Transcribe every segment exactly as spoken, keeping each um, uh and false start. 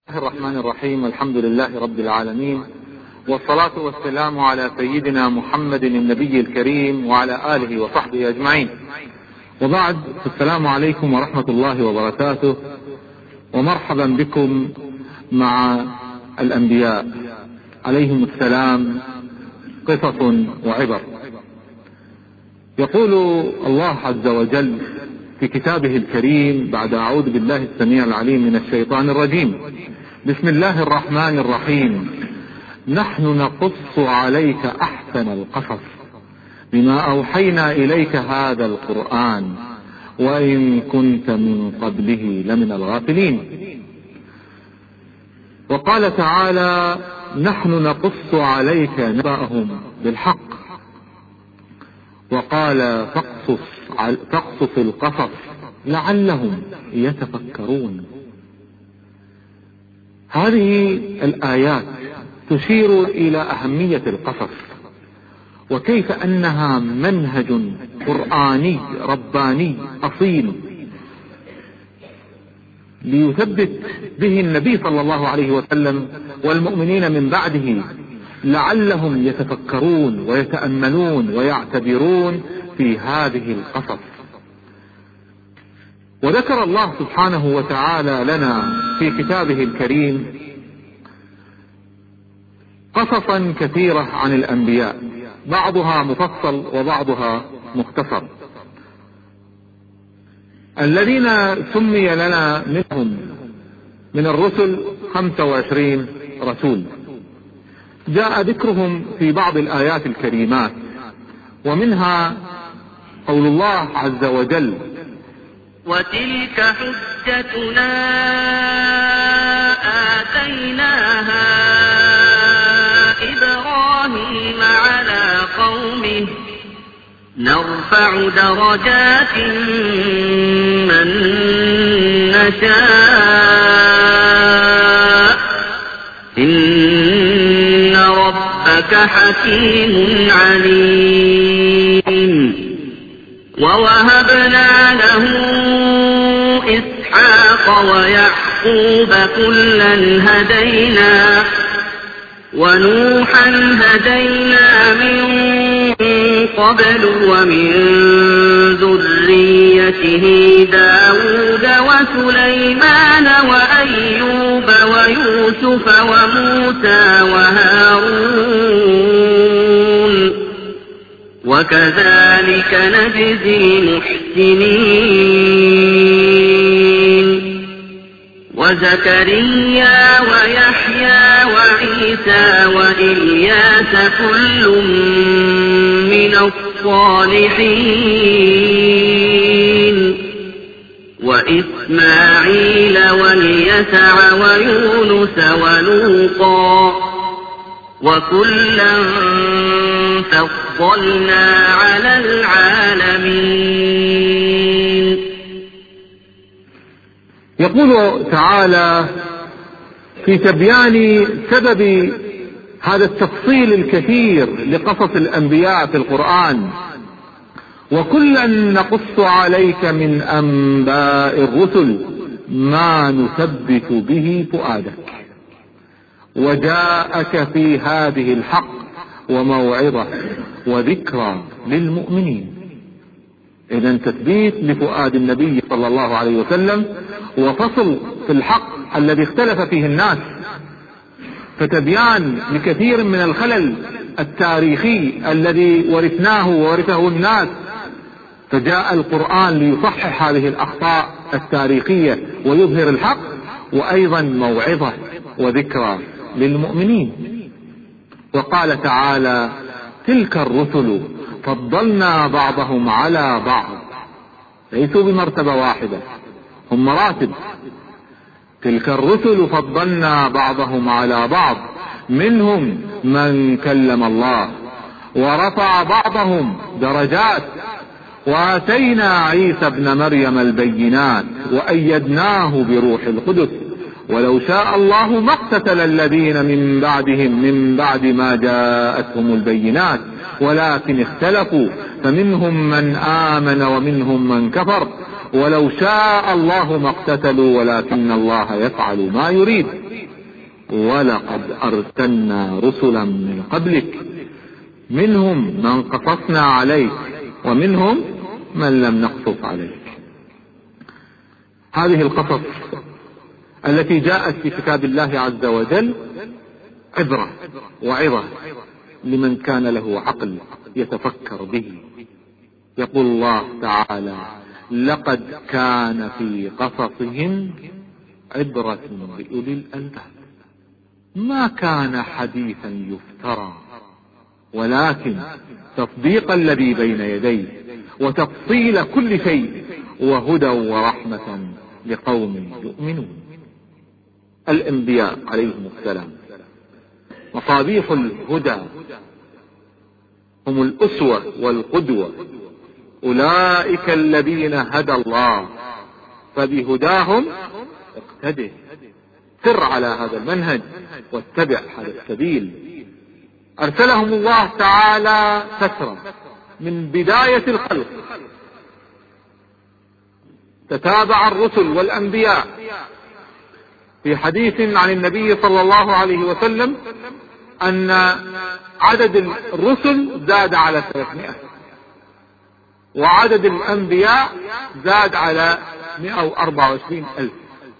الله الرحمن الرحيم. الحمد لله رب العالمين، والصلاة والسلام على سيدنا محمد النبي الكريم وعلى آله وصحبه أجمعين، وبعد. السلام عليكم ورحمة الله وبركاته، ومرحبا بكم مع الأنبياء عليهم السلام، قصص وعبر. يقول الله عز وجل في كتابه الكريم بعد أعوذ بالله السميع العليم من الشيطان الرجيم: بسم الله الرحمن الرحيم، نحن نقص عليك أحسن القصص بما أوحينا إليك هذا القرآن وإن كنت من قبله لمن الغافلين. وقال تعالى: نحن نقص عليك نبأهم بالحق. وقال: فاقصص فاقصص القصص لعلهم يتفكرون. هذه الآيات تشير إلى أهمية القصص، وكيف أنها منهج قرآني رباني أصيل ليثبت به النبي صلى الله عليه وسلم والمؤمنين من بعده، لعلهم يتفكرون ويتأملون ويعتبرون في هذه القصص. وذكر الله سبحانه وتعالى لنا في كتابه الكريم قصصا كثيرة عن الأنبياء، بعضها مفصل وبعضها مختصر. الذين سمي لنا منهم من الرسل خمسة وعشرين رسول، جاء ذكرهم في بعض الآيات الكريمات، ومنها قول الله عز وجل: وتلك حجتنا آتيناها إبراهيم على قومه نرفع درجات من نشاء إن ربك حكيم عليم. ووهبنا له إسحاق ويعقوب كلا هدينا ونوحا هدينا من قبل ومن ذريته داود وسليمان وأيوب ويوسف وموسى وهارون وكذلك نجزي المحسنين وزكريا ويحيى وعيسى وإلياس كل من الصالحين وإسماعيل واليسع ويونس ولوطا وكلا فضلنا على العالمين. يقول تعالى في تبيان سبب هذا التفصيل الكثير لقصص الأنبياء في القرآن: وكلا نقص عليك من أنباء الرسل ما نثبت به فؤادك وجاءك في هذه الحق وموعظة وذكرى للمؤمنين. إذن تثبيت لفؤاد النبي صلى الله عليه وسلم، وفصل في الحق الذي اختلف فيه الناس، فتبيان لكثير من الخلل التاريخي الذي ورثناه وورثه الناس، فجاء القرآن ليصحح هذه الأخطاء التاريخية ويظهر الحق، وأيضا موعظة وذكرى للمؤمنين. وقال تعالى: تلك الرسل فضلنا بعضهم على بعض، ليسوا بمرتبة واحدة، هم مراتب. تلك الرسل فضلنا بعضهم على بعض، منهم من كلم الله ورفع بعضهم درجات، وآتينا عيسى ابن مريم البينات وأيدناه بروح القدس، ولو شاء الله ما اقتتل الذين من بعدهم من بعد ما جاءتهم البينات ولكن اختلفوا فمنهم من آمن ومنهم من كفر ولو شاء الله ما اقتتلوا ولكن الله يفعل ما يريد ولقد أرسلنا رسلا من قبلك منهم من قصصنا عليك ومنهم من لم نقصص عليك. هذه القصص التي جاءت في كتاب الله عز وجل عبرة وعظة لمن كان له عقل يتفكر به. يقول الله تعالى: لقد كان في قصصهم عبرة لأولي الألباب ما كان حديثا يفترى ولكن تصديق الذي بين يديه وتفصيل كل شيء وهدى ورحمة لقوم يؤمنون. الأنبياء عليهم السلام مصابيح الهدى، هم الأسوة والقدوة. أولئك الذين هدى الله فبهداهم اقتده. سر على هذا المنهج واتبع هذا السبيل. أرسلهم الله تعالى فترة من بداية الخلق، تتابع الرسل والأنبياء. في حديث عن النبي صلى الله عليه وسلم أن عدد الرسل زاد على ثلاثمائة وعدد الأنبياء زاد على مئة وأربعة وعشرين ألف،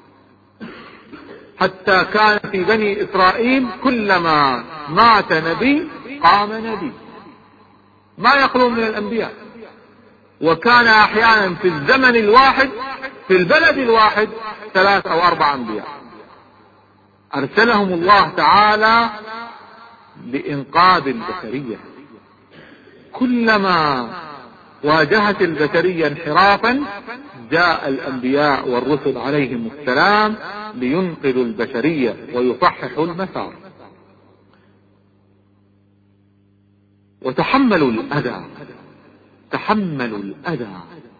حتى كان في بني إسرائيل كلما مات نبي قام نبي، ما يخلو من الأنبياء. وكان أحيانا في الزمن الواحد في البلد الواحد ثلاث أو أربع أنبياء. أرسلهم الله تعالى لإنقاذ البشرية. كلما واجهت البشرية انحرافا جاء الأنبياء والرسل عليهم السلام لينقذوا البشرية ويصححوا المسار. وتحملوا الأذى، تحملوا الأذى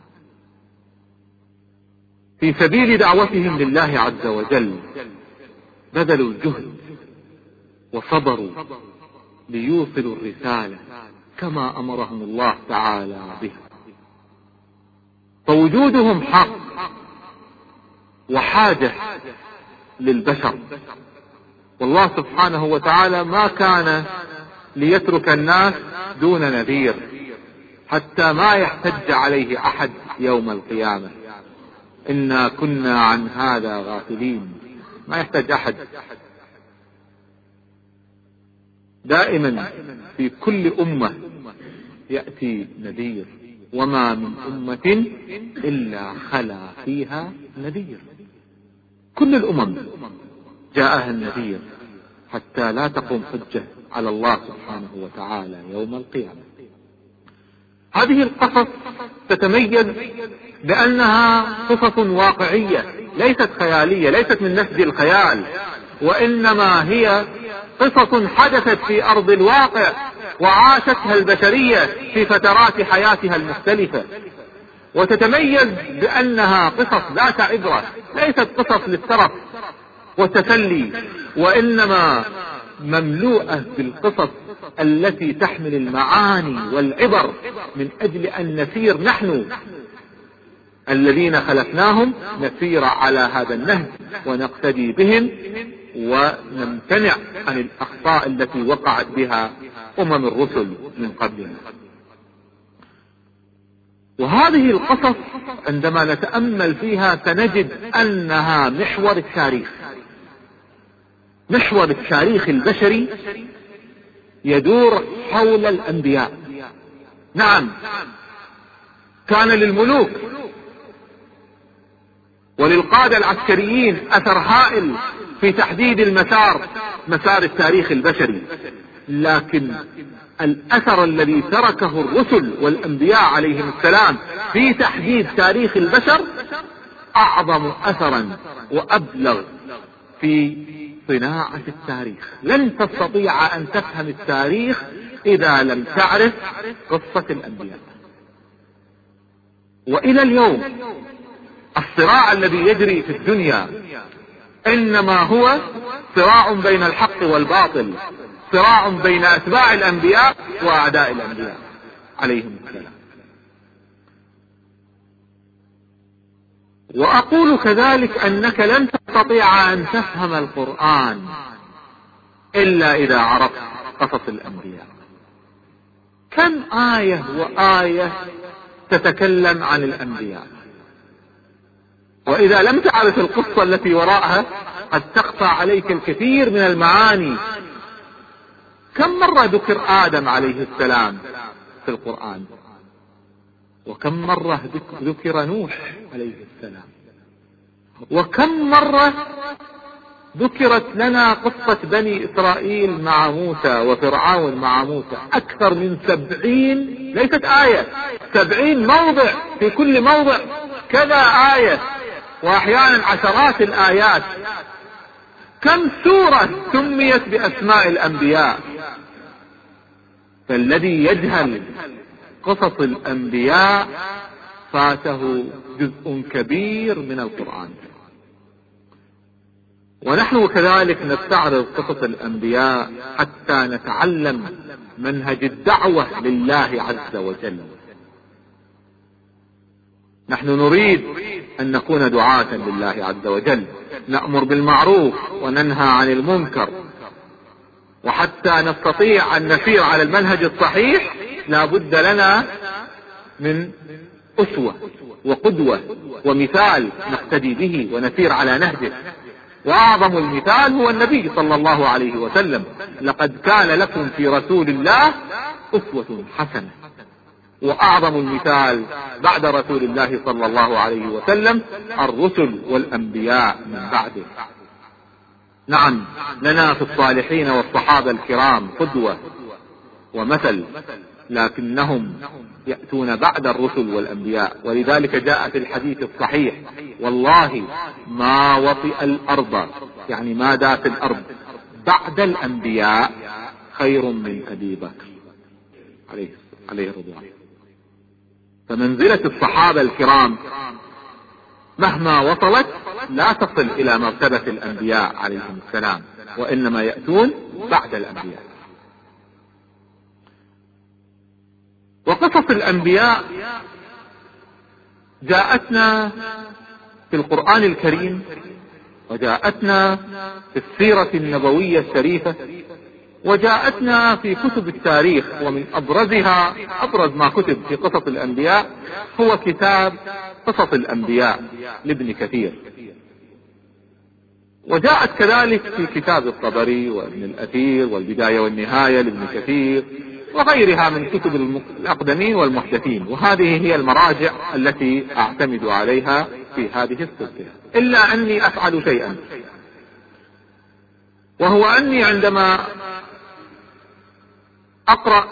في سبيل دعوتهم لله عز وجل، بذلوا الجهد وصبروا ليوصلوا الرسالة كما أمرهم الله تعالى بها. فوجودهم حق وحاجة للبشر، والله سبحانه وتعالى ما كان ليترك الناس دون نذير حتى ما يحتج عليه أحد يوم القيامة. إنا كنا عن هذا غافلين، ما يحتاج أحد. دائما في كل أمة يأتي نذير، وما من أمة إلا خلا فيها نذير. كل الأمم جاءها النذير حتى لا تقوم حجة على الله سبحانه وتعالى يوم القيامة. هذه القصص تتميز بأنها قصص واقعية، ليست خيالية، ليست من نسج الخيال، وإنما هي قصص حدثت في أرض الواقع وعاشتها البشرية في فترات حياتها المختلفة. وتتميز بأنها قصص ذات عبرة، ليست قصص للترف والتسلي، وإنما مملوءة بالقصص التي تحمل المعاني والعبر من أجل أن نسير نحن الذين خلفناهم نسير على هذا النهج ونقتدي بهم ونمتنع عن الأخطاء التي وقعت بها أمم الرسل من قبلنا. وهذه القصص عندما نتأمل فيها سنجد أنها محور التاريخ، محور التاريخ البشري يدور حول الأنبياء. نعم، كان للملوك وللقادة العسكريين أثر هائل في تحديد المسار، مسار التاريخ البشري، لكن الأثر الذي تركه الرسل والأنبياء عليهم السلام في تحديد تاريخ البشر أعظم أثرا وأبلغ في صناعة التاريخ. لن تستطيع أن تفهم التاريخ إذا لم تعرف قصة الأنبياء. وإلى اليوم الصراع الذي يجري في الدنيا إنما هو صراع بين الحق والباطل، صراع بين أتباع الأنبياء وأعداء الأنبياء عليهم السلام. وأقول كذلك أنك لن تستطيع أن تفهم القرآن إلا إذا عرفت قصص الأنبياء. كم آية وآية تتكلم عن الأنبياء، وإذا لم تعرف القصة التي وراءها قد تخفى عليك الكثير من المعاني. كم مرة ذكر آدم عليه السلام في القرآن، وكم مرة ذكر نوح عليه السلام، وكم مرة ذكرت لنا قصة بني إسرائيل مع موسى وفرعون مع موسى. أكثر من سبعين، ليست آية، سبعين موضع، في كل موضع كذا آية، وأحيانا عشرات الآيات. كم سورة سميت بأسماء الأنبياء. فالذي يجهل قصص الأنبياء فاته جزء كبير من القرآن. ونحن كذلك نستعرض قصص الأنبياء حتى نتعلم منهج الدعوة لله عز وجل. نحن نريد أن نكون دعاة لله عز وجل، نأمر بالمعروف وننهى عن المنكر، وحتى نستطيع أن نسير على المنهج الصحيح لا بد لنا من أسوة وقدوة ومثال نقتدي به ونسير على نهجه. وأعظم المثال هو النبي صلى الله عليه وسلم: لقد كان لكم في رسول الله أسوة حسنة. وأعظم المثال بعد رسول الله صلى الله عليه وسلم الرسل والأنبياء من بعده. نعم، لنا في الصالحين والصحابة الكرام قدوة ومثل، لكنهم يأتون بعد الرسل والأنبياء. ولذلك جاء في الحديث الصحيح: والله ما وطئ الأرض، يعني ما داس الأرض، بعد الأنبياء خير من أبي بكر عليه عليه رضوان. فمنزلة الصحابة الكرام مهما وصلت لا تصل إلى مرتبة الأنبياء عليهم السلام، وإنما يأتون بعد الأنبياء. وقصص الأنبياء جاءتنا في القرآن الكريم، وجاءتنا في السيرة النبوية الشريفة، وجاءتنا في كتب التاريخ. ومن أبرزها، أبرز ما كتب في قصص الأنبياء هو كتاب قصص الأنبياء لابن كثير. وجاءت كذلك في كتاب الطبري وابن الأثير والبداية والنهاية لابن كثير وغيرها من كتب الأقدمين والمحدثين. وهذه هي المراجع التي أعتمد عليها في هذه السلسلة. إلا أني أفعل شيئا، وهو أني عندما أقرأ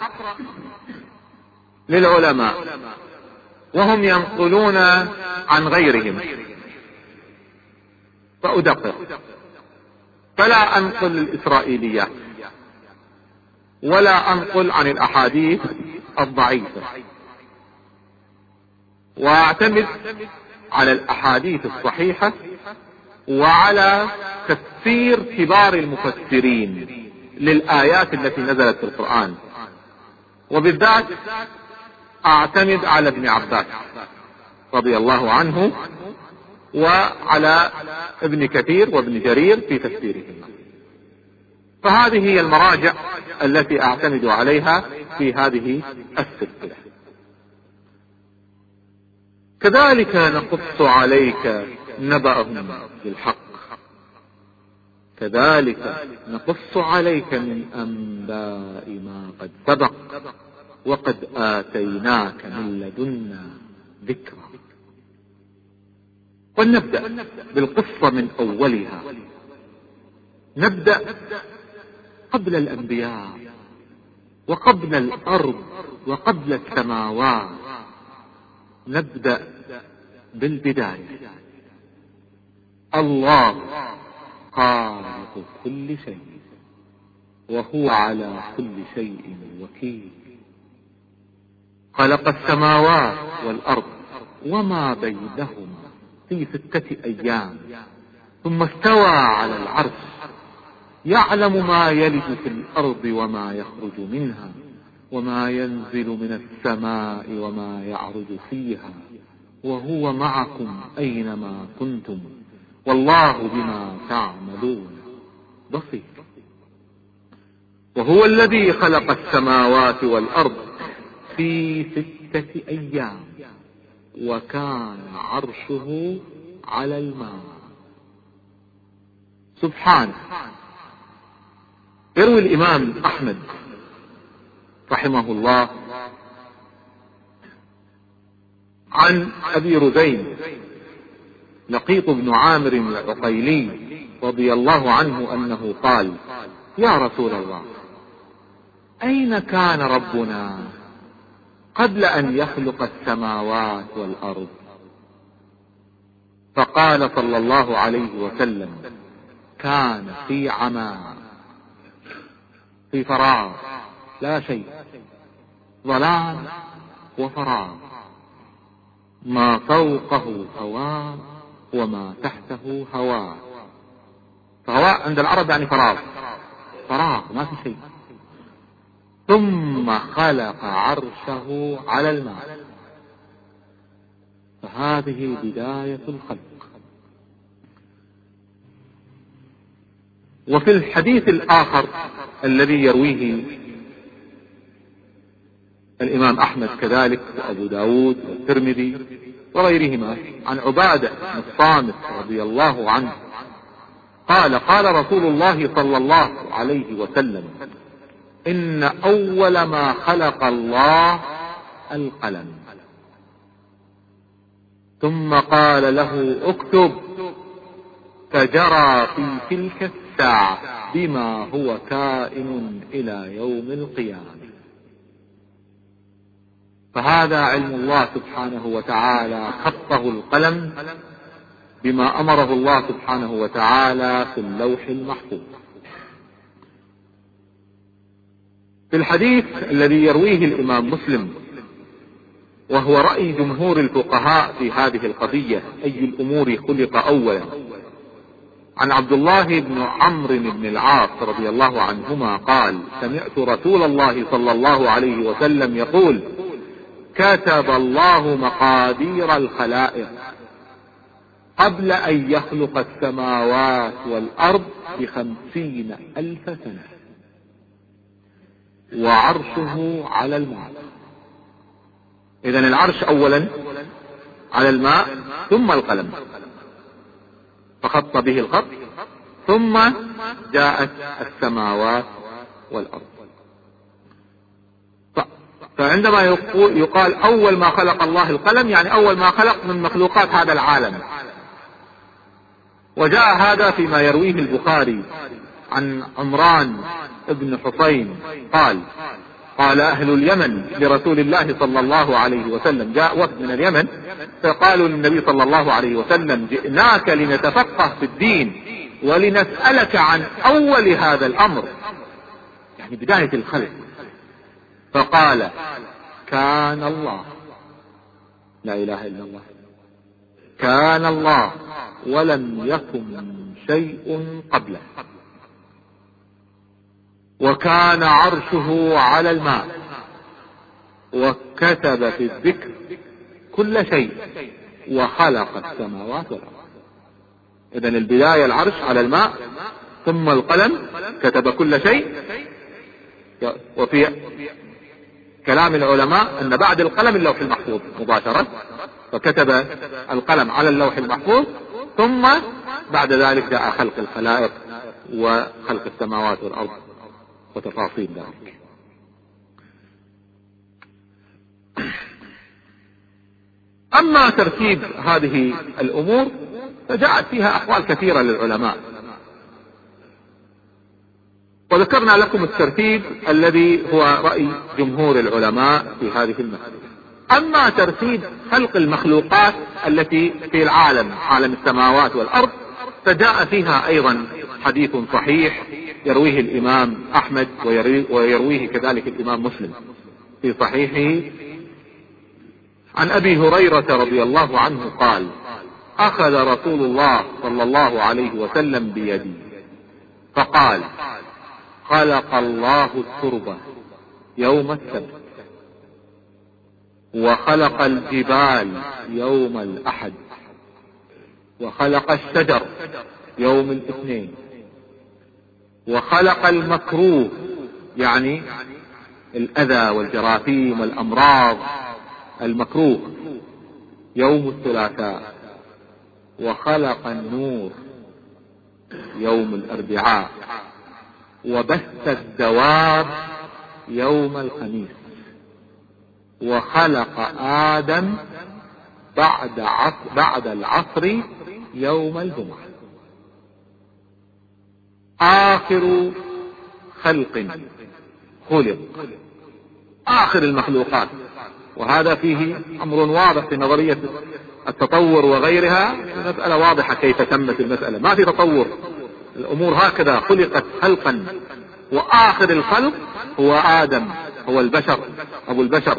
للعلماء وهم ينقلون عن غيرهم فأدقق، فلا أنقل الإسرائيليات ولا أنقل عن الأحاديث الضعيفة، وأعتمد على الأحاديث الصحيحة وعلى تفسير كبار المفسرين للآيات التي نزلت في القرآن. وبالذات أعتمد على ابن عباس رضي الله عنه وعلى ابن كثير وابن جرير في تفسيرهما. فهذه هي المراجع التي أعتمد عليها في هذه السلسلة. كذلك نقص عليك نبأهم بالحق، كذلك نقص عليك من أنباء ما قد سبق وقد آتيناك من لدنا ذكرا. ولنبدأ بالقصة من أولها. نبدأ قبل الأنبياء وقبل الأرض وقبل السماوات. نبدأ بالبداية. الله خالق كل شيء وهو على كل شيء وكيل. خلق السماوات والأرض وما بينهما في ستة أيام ثم استوى على العرش، يعلم ما يلج في الأرض وما يخرج منها وما ينزل من السماء وما يعرج فيها وهو معكم أينما كنتم والله بما تعملون بصير. وهو الذي خلق السماوات والأرض في ستة أيام وكان عرشه على الماء. سبحانه. يروي الإمام أحمد رحمه الله عن أبي رزين لقيط بن عامر العقيلي رضي الله عنه أنه قال: يا رسول الله، أين كان ربنا قبل أن يخلق السماوات والأرض؟ فقال صلى الله عليه وسلم: كان في عمى، في فراغ، لا شيء، ظلام وفراغ، ما فوقه هواء وما تحته هواء. فهواء عند العرب يعني فراغ، فراغ ما في شيء. ثم خلق عرشه على الماء. فهذه بداية الخلق. وفي الحديث الآخر الذي يرويه الإمام أحمد كذلك وأبو داود والترمذي وغيرهما عن عبادة بن الصامت رضي الله عنه قال: قال رسول الله صلى الله عليه وسلم: إن أول ما خلق الله القلم، ثم قال له: اكتب، فجرى في تلك الساعة بما هو كائن إلى يوم القيامة. فهذا علم الله سبحانه وتعالى، خطه القلم بما أمره الله سبحانه وتعالى في اللوح المحفوظ. في الحديث الذي يرويه الإمام مسلم وهو رأي جمهور الفقهاء في هذه القضية: أي الأمور خلق أولا، عن عبد الله بن عمرو بن العاص رضي الله عنهما قال: سمعت رسول الله صلى الله عليه وسلم يقول: كتب الله مقادير الخلائق قبل أن يخلق السماوات والأرض بخمسين ألف سنة، وعرشه على الماء. إذن العرش أولا على الماء، ثم القلم فخط به الخط، ثم جاءت السماوات والأرض. فعندما يقال أول ما خلق الله القلم، يعني أول ما خلق من مخلوقات هذا العالم. وجاء هذا فيما يرويه البخاري عن عمران بن حسين قال: قال أهل اليمن لرسول الله صلى الله عليه وسلم، جاء وفد من اليمن فقالوا للنبي صلى الله عليه وسلم: جئناك لنتفقه في الدين ولنسألك عن أول هذا الأمر، يعني بداية الخلق. فقال: كان الله، لا إله إلا الله، كان الله ولم يكن شيء قبله، وكان عرشه على الماء، وكتب في الذكر كل شيء، وخلق السماوات والأرض. إذن البداية العرش على الماء، ثم القلم كتب كل شيء. وفي كلام العلماء أن بعد القلم اللوح المحفوظ مباشرة، فكتب القلم على اللوح المحفوظ، ثم بعد ذلك جاء خلق الخلائق وخلق السماوات والأرض وتفاصيل ذلك. أما ترتيب هذه الأمور فجاءت فيها أقوال كثيرة للعلماء، وذكرنا لكم الترتيب الذي هو رأي جمهور العلماء في هذه المسألة. أما ترتيب خلق المخلوقات التي في العالم، عالم السماوات والأرض، فجاء فيها أيضا حديث صحيح يرويه الإمام أحمد ويرويه كذلك الإمام مسلم في صحيحه عن أبي هريرة رضي الله عنه قال: أخذ رسول الله صلى الله عليه وسلم بيدي فقال: خلق الله التربة يوم السبت، وخلق الجبال يوم الأحد، وخلق الشجر يوم الاثنين، وخلق المكروه يعني الأذى والجراثيم والأمراض المكروه يوم الثلاثاء، وخلق النور يوم الأربعاء، وبث الدواب يوم الخميس، وخلق آدم بعد عصر بعد العصر يوم الجمعة. آخر خلق خلق، آخر المخلوقات. وهذا فيه أمر واضح في نظرية التطور وغيرها، مسألة واضحة كيف تمت المسألة، ما في تطور، الأمور هكذا خلقت خلقا، وآخر الخلق هو آدم، هو البشر، أبو البشر.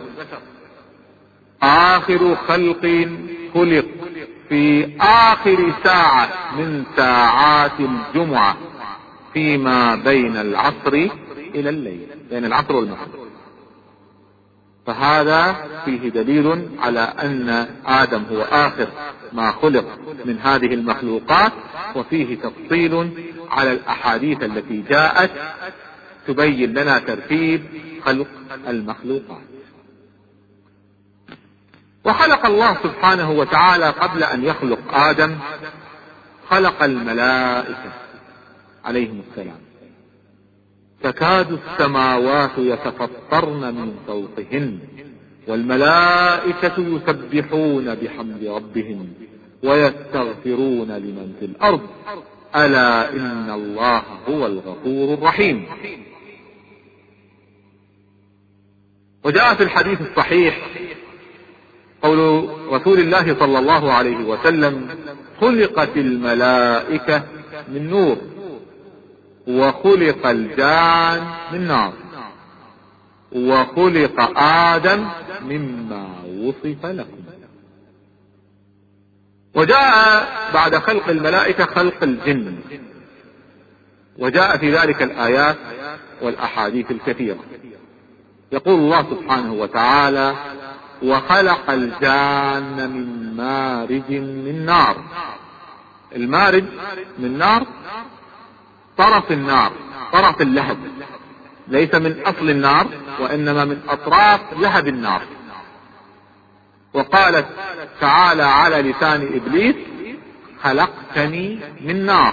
آخر خلق خلق في آخر ساعة من ساعات الجمعة فيما بين العصر إلى الليل، بين العصر والمغرب. فهذا فيه دليل على أن آدم هو آخر ما خلق من هذه المخلوقات، وفيه تفصيل على الأحاديث التي جاءت تبين لنا ترتيب خلق المخلوقات. وخلق الله سبحانه وتعالى قبل أن يخلق آدم خلق الملائكة عليهم السلام، تكاد السماوات يتفطرن من فوقهن، والملائكة يسبحون بحمد ربهم ويستغفرون لمن في الأرض ألا إن الله هو الغفور الرحيم. وجاء في الحديث الصحيح قول رسول الله صلى الله عليه وسلم: خلقت الملائكة من نور، وخلق الجان من نار، وخلق آدم مما وصف لكم. وجاء بعد خلق الملائكة خلق الجن، وجاء في ذلك الآيات والأحاديث الكثيرة. يقول الله سبحانه وتعالى: وخلق الجان من مارج من نار. المارج من نار طرف النار، طرف اللهب، ليس من أصل النار وإنما من أطراف لهب النار. وقالت تعالى على لسان إبليس: خلقتني من نار.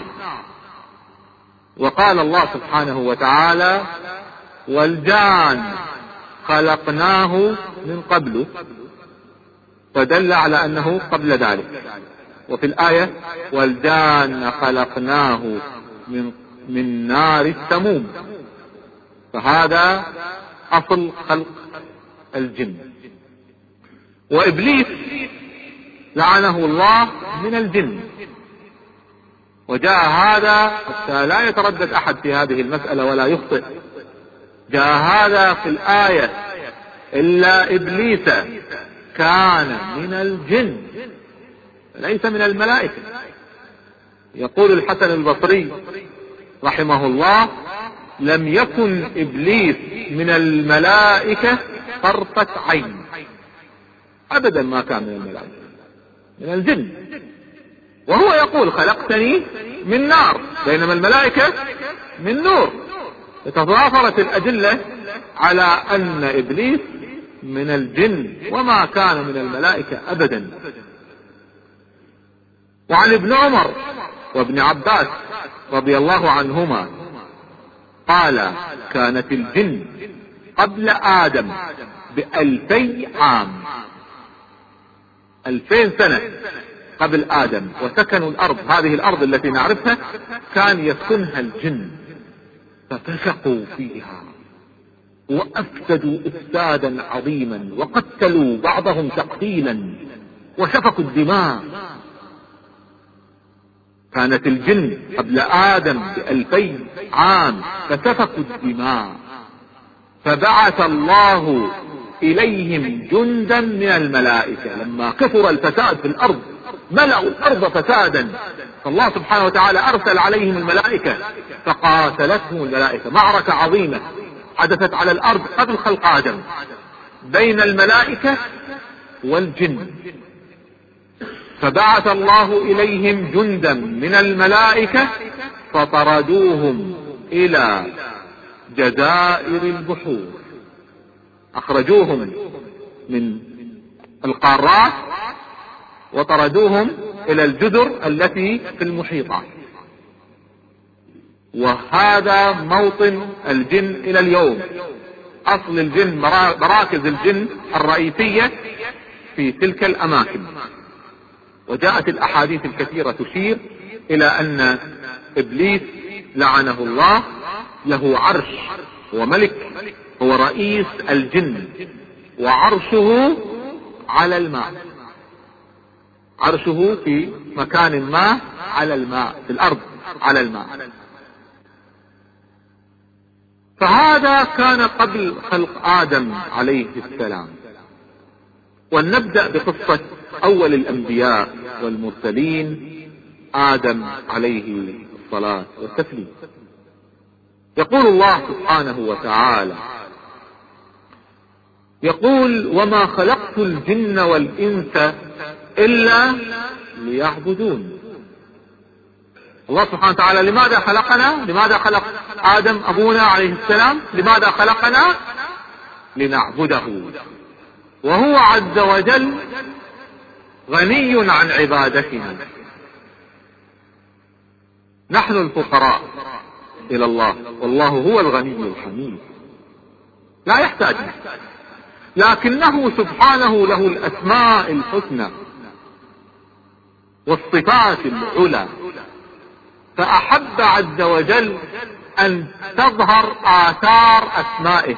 وقال الله سبحانه وتعالى: والجان خلقناه من قبل، فدل على أنه قبل ذلك. وفي الآية: والجان خلقناه من من نار السموم. فهذا أصل خلق الجن. وإبليس لعنه الله من الجن. وجاء هذا حتى لا يتردد أحد في هذه المسألة ولا يخطئ، جاء هذا في الآية: إلا إبليس كان من الجن ليس من الملائكة. يقول الحسن البصري رحمه الله: لم يكن إبليس من الملائكة طرفة عين، أبدا ما كان من الملائكة، من الجن. وهو يقول: خلقتني من نار، بينما الملائكة من نور. تضافرت الأدلة على أن إبليس من الجن وما كان من الملائكة أبدا. وعن ابن عمر وابن عباس رضي الله عنهما قال: كانت الجن قبل آدم بألفي عام، ألفين سنة قبل آدم، وسكنوا الأرض، هذه الأرض التي نعرفها كان يسكنها الجن، ففسقوا فيها وأفسدوا إفسادا عظيما، وقتلوا بعضهم تقتيلا وسفكوا الدماء. كانت الجن قبل آدم بألفي عام فسفكوا الدماء، فبعث الله إليهم جندا من الملائكة. لما كثر الفساد في الأرض ملأوا الأرض فسادا، فالله سبحانه وتعالى أرسل عليهم الملائكة فقاتلتهم الملائكة. معركة عظيمة حدثت على الأرض قبل خلق آدم بين الملائكة والجن، فبعث الله إليهم جندا من الملائكة فطردوهم إلى جزائر البحور، أخرجوهم من القارات وطردوهم إلى الجزر التي في المحيطات. وهذا موطن الجن إلى اليوم. أصل الجن، مراكز الجن الرئيسية في تلك الأماكن. وجاءت الأحاديث الكثيرة تشير إلى أن إبليس لعنه الله له عرش وملك، هو رئيس الجن، وعرشه على الماء، عرشه في مكان ما على الماء، في الأرض على الماء. فهذا كان قبل خلق آدم عليه السلام. ولنبدأ بقصة أول الأنبياء والمرسلين، آدم عليه الصلاة والتسليم. يقول الله سبحانه وتعالى، يقول: وما خلقت الجن والإنس إلا ليعبدون. الله سبحانه وتعالى لماذا خلقنا؟ لماذا خلق آدم أبونا عليه السلام؟ لماذا خلقنا؟ لنعبده، وهو عز وجل غني عن عبادتنا. نحن الفقراء إلى الله، والله هو الغني الحميد، لا يحتاج، لكنه سبحانه له الأسماء الحسنى والصفات العلى، فأحب عز وجل أن تظهر آثار أسمائه،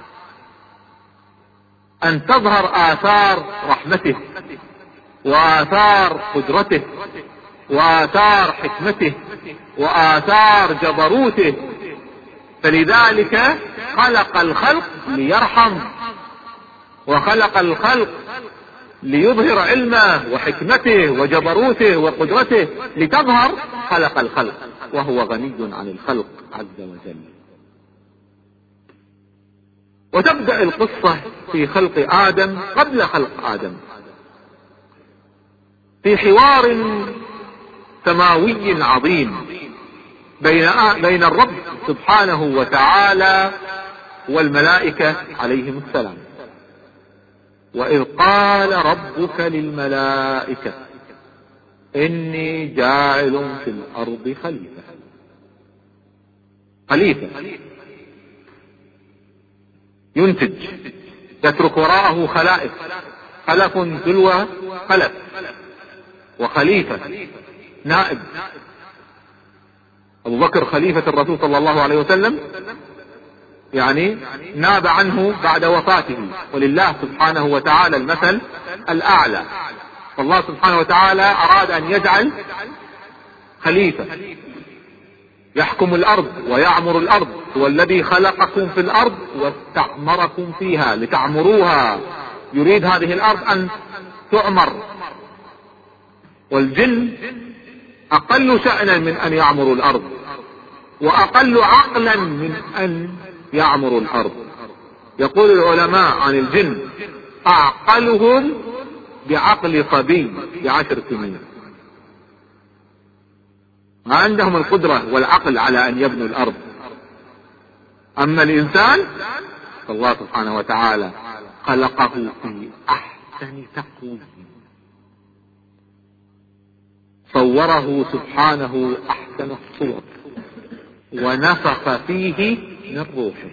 أن تظهر آثار رحمته وآثار قدرته وآثار حكمته وآثار جبروته. فلذلك خلق الخلق ليرحم، وخلق الخلق ليظهر علمه وحكمته وجبروته وقدرته، لتظهر خلق الخلق، وهو غني عن الخلق عز وجل. وتبدأ القصة في خلق آدم قبل خلق آدم، في حوار سماوي عظيم بين بين الرب سبحانه وتعالى والملائكة عليهم السلام. وإذ قال ربك للملائكة إني جاعل في الأرض خليفة. خليفة ينتج، يترك وراءه خلائف، خلف تلو خلف، وخليفة نائب. أبو بكر خليفة الرسول صلى الله عليه وسلم، يعني ناب عنه بعد وفاته، ولله سبحانه وتعالى المثل الأعلى. فالله سبحانه وتعالى أراد أن يجعل خليفة يحكم الأرض ويعمر الأرض، هو الذي خلقكم في الأرض واستعمركم فيها لتعمروها. يريد هذه الأرض أن تعمر، والجن أقل شأنا من أن يعمروا الأرض، وأقل عقلا من أن يعمروا الأرض. يقول العلماء عن الجن: أعقلهم بعقل صبي بعشر سنين. ما عندهم القدرة والعقل على أن يبنوا الأرض. أما الإنسان فالله سبحانه وتعالى خلقه في أحسن تقويم، صوره سبحانه أحسن الصور، ونفخ فيه من روحه.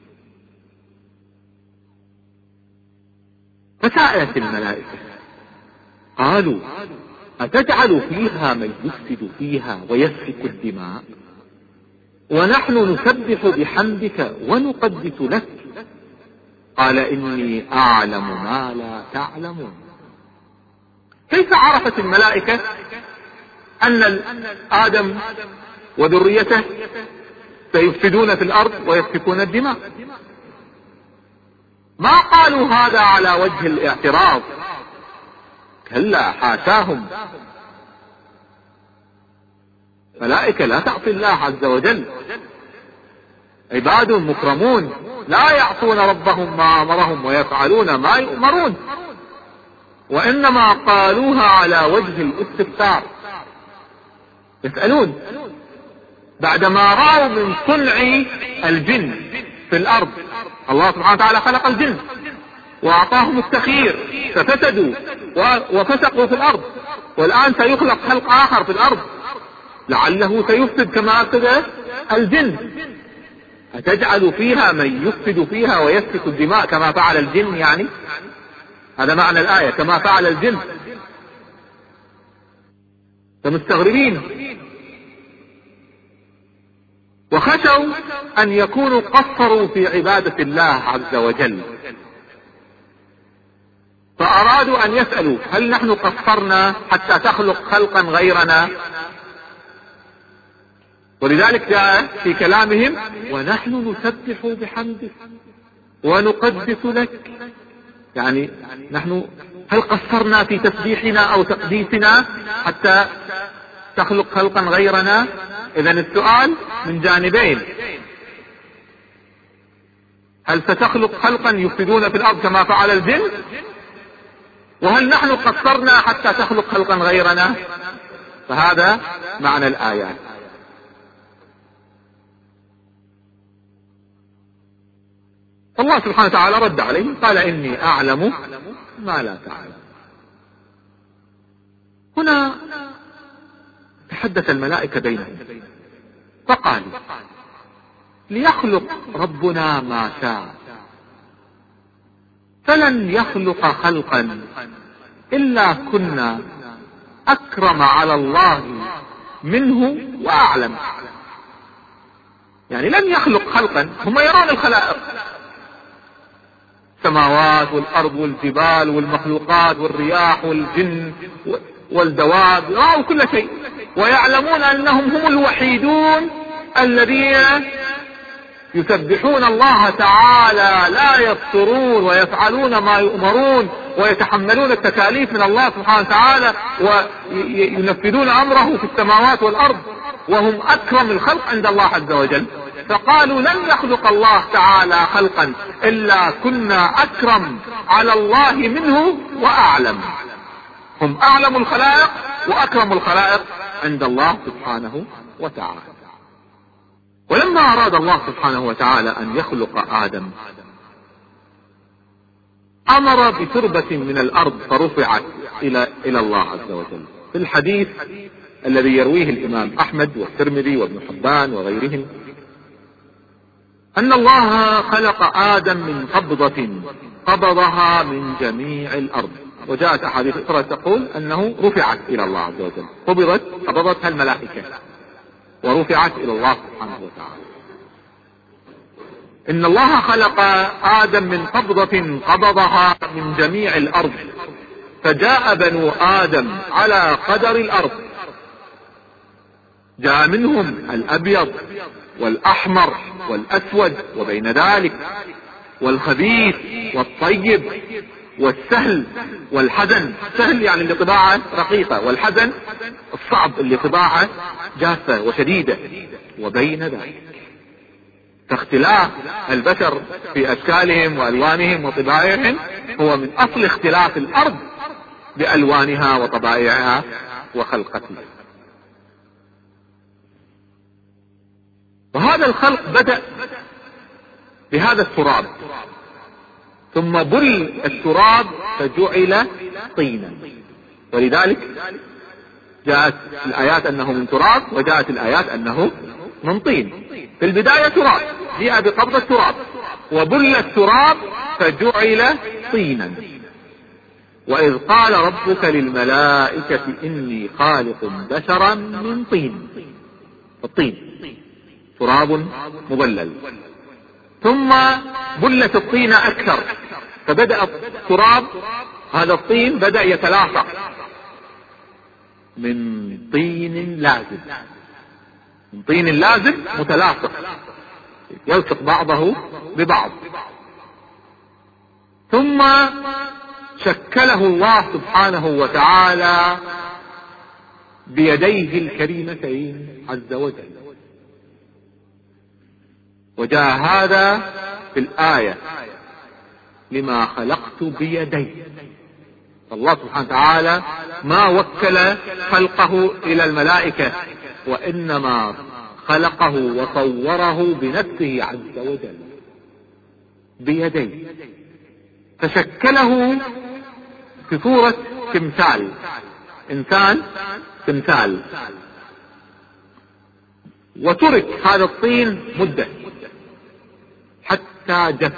فسألت الملائكة قالوا: أتجعل فيها من يفسد فيها ويسفك الدماء ونحن نسبح بحمدك ونقدس لك؟ قال: إني أعلم ما لا تعلمون. كيف عرفت الملائكة أن آدم وذريته سيفسدون في الأرض ويسفكون الدماء؟ ما قالوا هذا على وجه الاعتراض، كلا، حاشاهم. ملائكة لا تعصي الله عز وجل، عباد مكرمون لا يعصون ربهم ما أمرهم ويفعلون ما يؤمرون. وإنما قالوها على وجه الاستفسار، يسألون بعدما رأوا من صنع الجن في الأرض. الله سبحانه وتعالى خلق الجن وأعطاهم التخيير ففسدوا وفسقوا في الأرض، والآن سيخلق خلق آخر في الأرض لعله سيفسد كما أفسد الجن. أتجعل فيها من يفسد فيها ويسفك الدماء كما فعل الجن؟ يعني هذا معنى الآية، كما فعل الجن. فمستغربين وخشوا أن يكونوا قصروا في عبادة الله عز وجل، فأرادوا أن يسألوا هل نحن قصرنا حتى تخلق خلقا غيرنا؟ ولذلك جاء في كلامهم ونحن نسبح بحمدك ونقدس لك، يعني نحن هل قصرنا في تسبيحنا أو تقديسنا حتى تخلق خلقا غيرنا؟ إذن السؤال من جانبين، هل ستخلق خلقا يفسدون في الأرض كما فعل الجن؟ وهل نحن قصرنا حتى تخلق خلقا غيرنا؟ فهذا معنى الآيات. الله سبحانه وتعالى رد عليه قال إني أعلم ما لا تعلم. هنا تحدث الملائكة بينهم فقالوا ليخلق ربنا ما شاء فلن يخلق خلقا إلا كنا أكرم على الله منه وأعلم. يعني لن يخلق خلقا، هم يرون الخلائق، السماوات والأرض والجبال والمخلوقات والرياح والجن والدواب، يرون كل شيء ويعلمون أنهم هم الوحيدون الذين يسبحون الله تعالى لا يفطرون ويفعلون ما يؤمرون ويتحملون التكاليف من الله سبحانه وتعالى وينفذون أمره في السماوات والأرض، وهم أكرم الخلق عند الله عز وجل. فقالوا لن يخلق الله تعالى خلقا إلا كنا أكرم على الله منه وأعلم. هم أعلم الخلائق وأكرم الخلائق عند الله سبحانه وتعالى. ولما أراد الله سبحانه وتعالى أن يخلق آدم أمر بتربة من الأرض فرفعت إلى إلى الله عز وجل. في الحديث الذي يرويه الإمام أحمد والترمذي وابن حبان وغيرهم أن الله خلق آدم من قبضة قبضها من جميع الأرض، وجاءت أحاديث أخرى تقول أنه رفعت إلى الله عز وجل، قبضت قبضتها الملائكة ورفعت إلى الله سبحانه وتعالى. إن الله خلق آدم من قبضة قبضها من جميع الأرض، فجاء بنو آدم على قدر الأرض، جاء منهم الأبيض والأحمر والأسود وبين ذلك، والخبيث والطيب والسهل والحزن. سهل يعني اللي طباعه رقيقة، والحزن الصعب اللي طباعه جافة وشديدة، وبين ذلك. فاختلاف البشر في أشكالهم وألوانهم وطبائعهم هو من أصل اختلاف الأرض بألوانها وطبائعها وخلقتها. وهذا الخلق بدأ بهذا التراب، ثم بل التراب فجعل طينا، ولذلك جاءت الآيات أنه من تراب، وجاءت الآيات أنه من طين. في البداية تراب، جاء بقبض التراب، وبل التراب فجعل طينا. وإذ قال ربك للملائكة إني خالق بشرا من طين، الطين تراب مبلل، ثم بلت الطين أكثر، فبدأ التراب هذا الطين بدأ يتلاصق من طين لازم، من طين لازم متلاصق يلصق بعضه ببعض، ثم شكله الله سبحانه وتعالى بيديه الكريمتين عز وجل. وجاء هذا في الآية لما خلقت بيدي، الله سبحانه وتعالى ما وكل خلقه إلى الملائكة، وإنما خلقه وصوره بنفسه عز وجل بيديه، فشكله في صورة تمثال، إنسان تمثال، وترك هذا الطين مدة حتى جف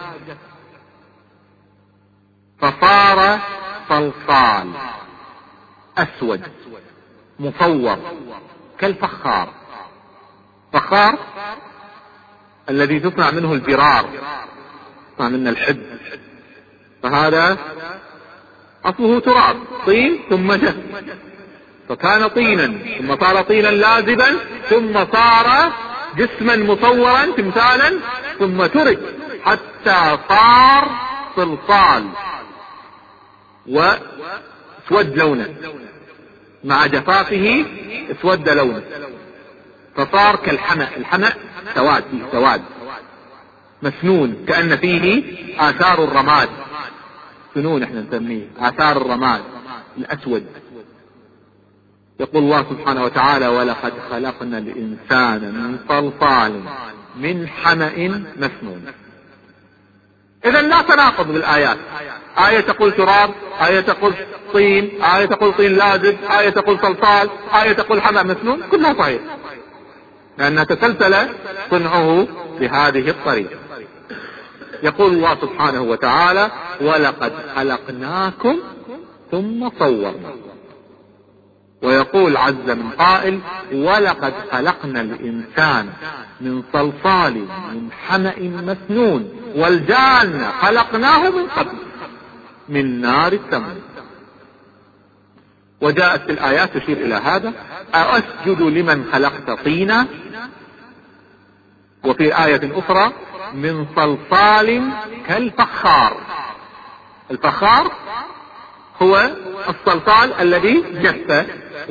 فصار صلصال أسود مصور كالفخار. فخار الذي تصنع منه الجرار، تصنع منه الحد، فهذا أصله تراب طين ثم جف، فكان طينا ثم صار طينا لازبا ثم صار جسما مصورا تمثالا ثم ترك حتى صار صلصال واسود لونه، مع جفافه اسود لونه، فصار كالحمأ. الحمأ سواد، فيه سواد مسنون كأن فيه آثار الرماد، سنون احنا نسميه آثار الرماد الأسود. يقول الله سبحانه وتعالى: ولقد خلقنا الإنسان من صلصال من حمأ مسنون. إذا لا تناقض بالآيات، آية تقول تراب، آية تقول طين، آية تقول طين لازب، آية تقول صلصال، آية تقول حمأ مسنون، كلها صحيح، لأنها تسلسل صنعه بهذه الطريقة. يقول الله سبحانه وتعالى: ولقد خلقناكم ثم صورناكم. ويقول عز من قائل: ولقد خلقنا الإنسان من صلصال من حمأ مسنون والجان خلقناه من قبل من نار السموم. وجاءت الآيات تشير إلى هذا: أأسجد لمن خلقت طينا. وفي آية أخرى: من صلصال كالفخار. الفخار هو الصلصال الذي جف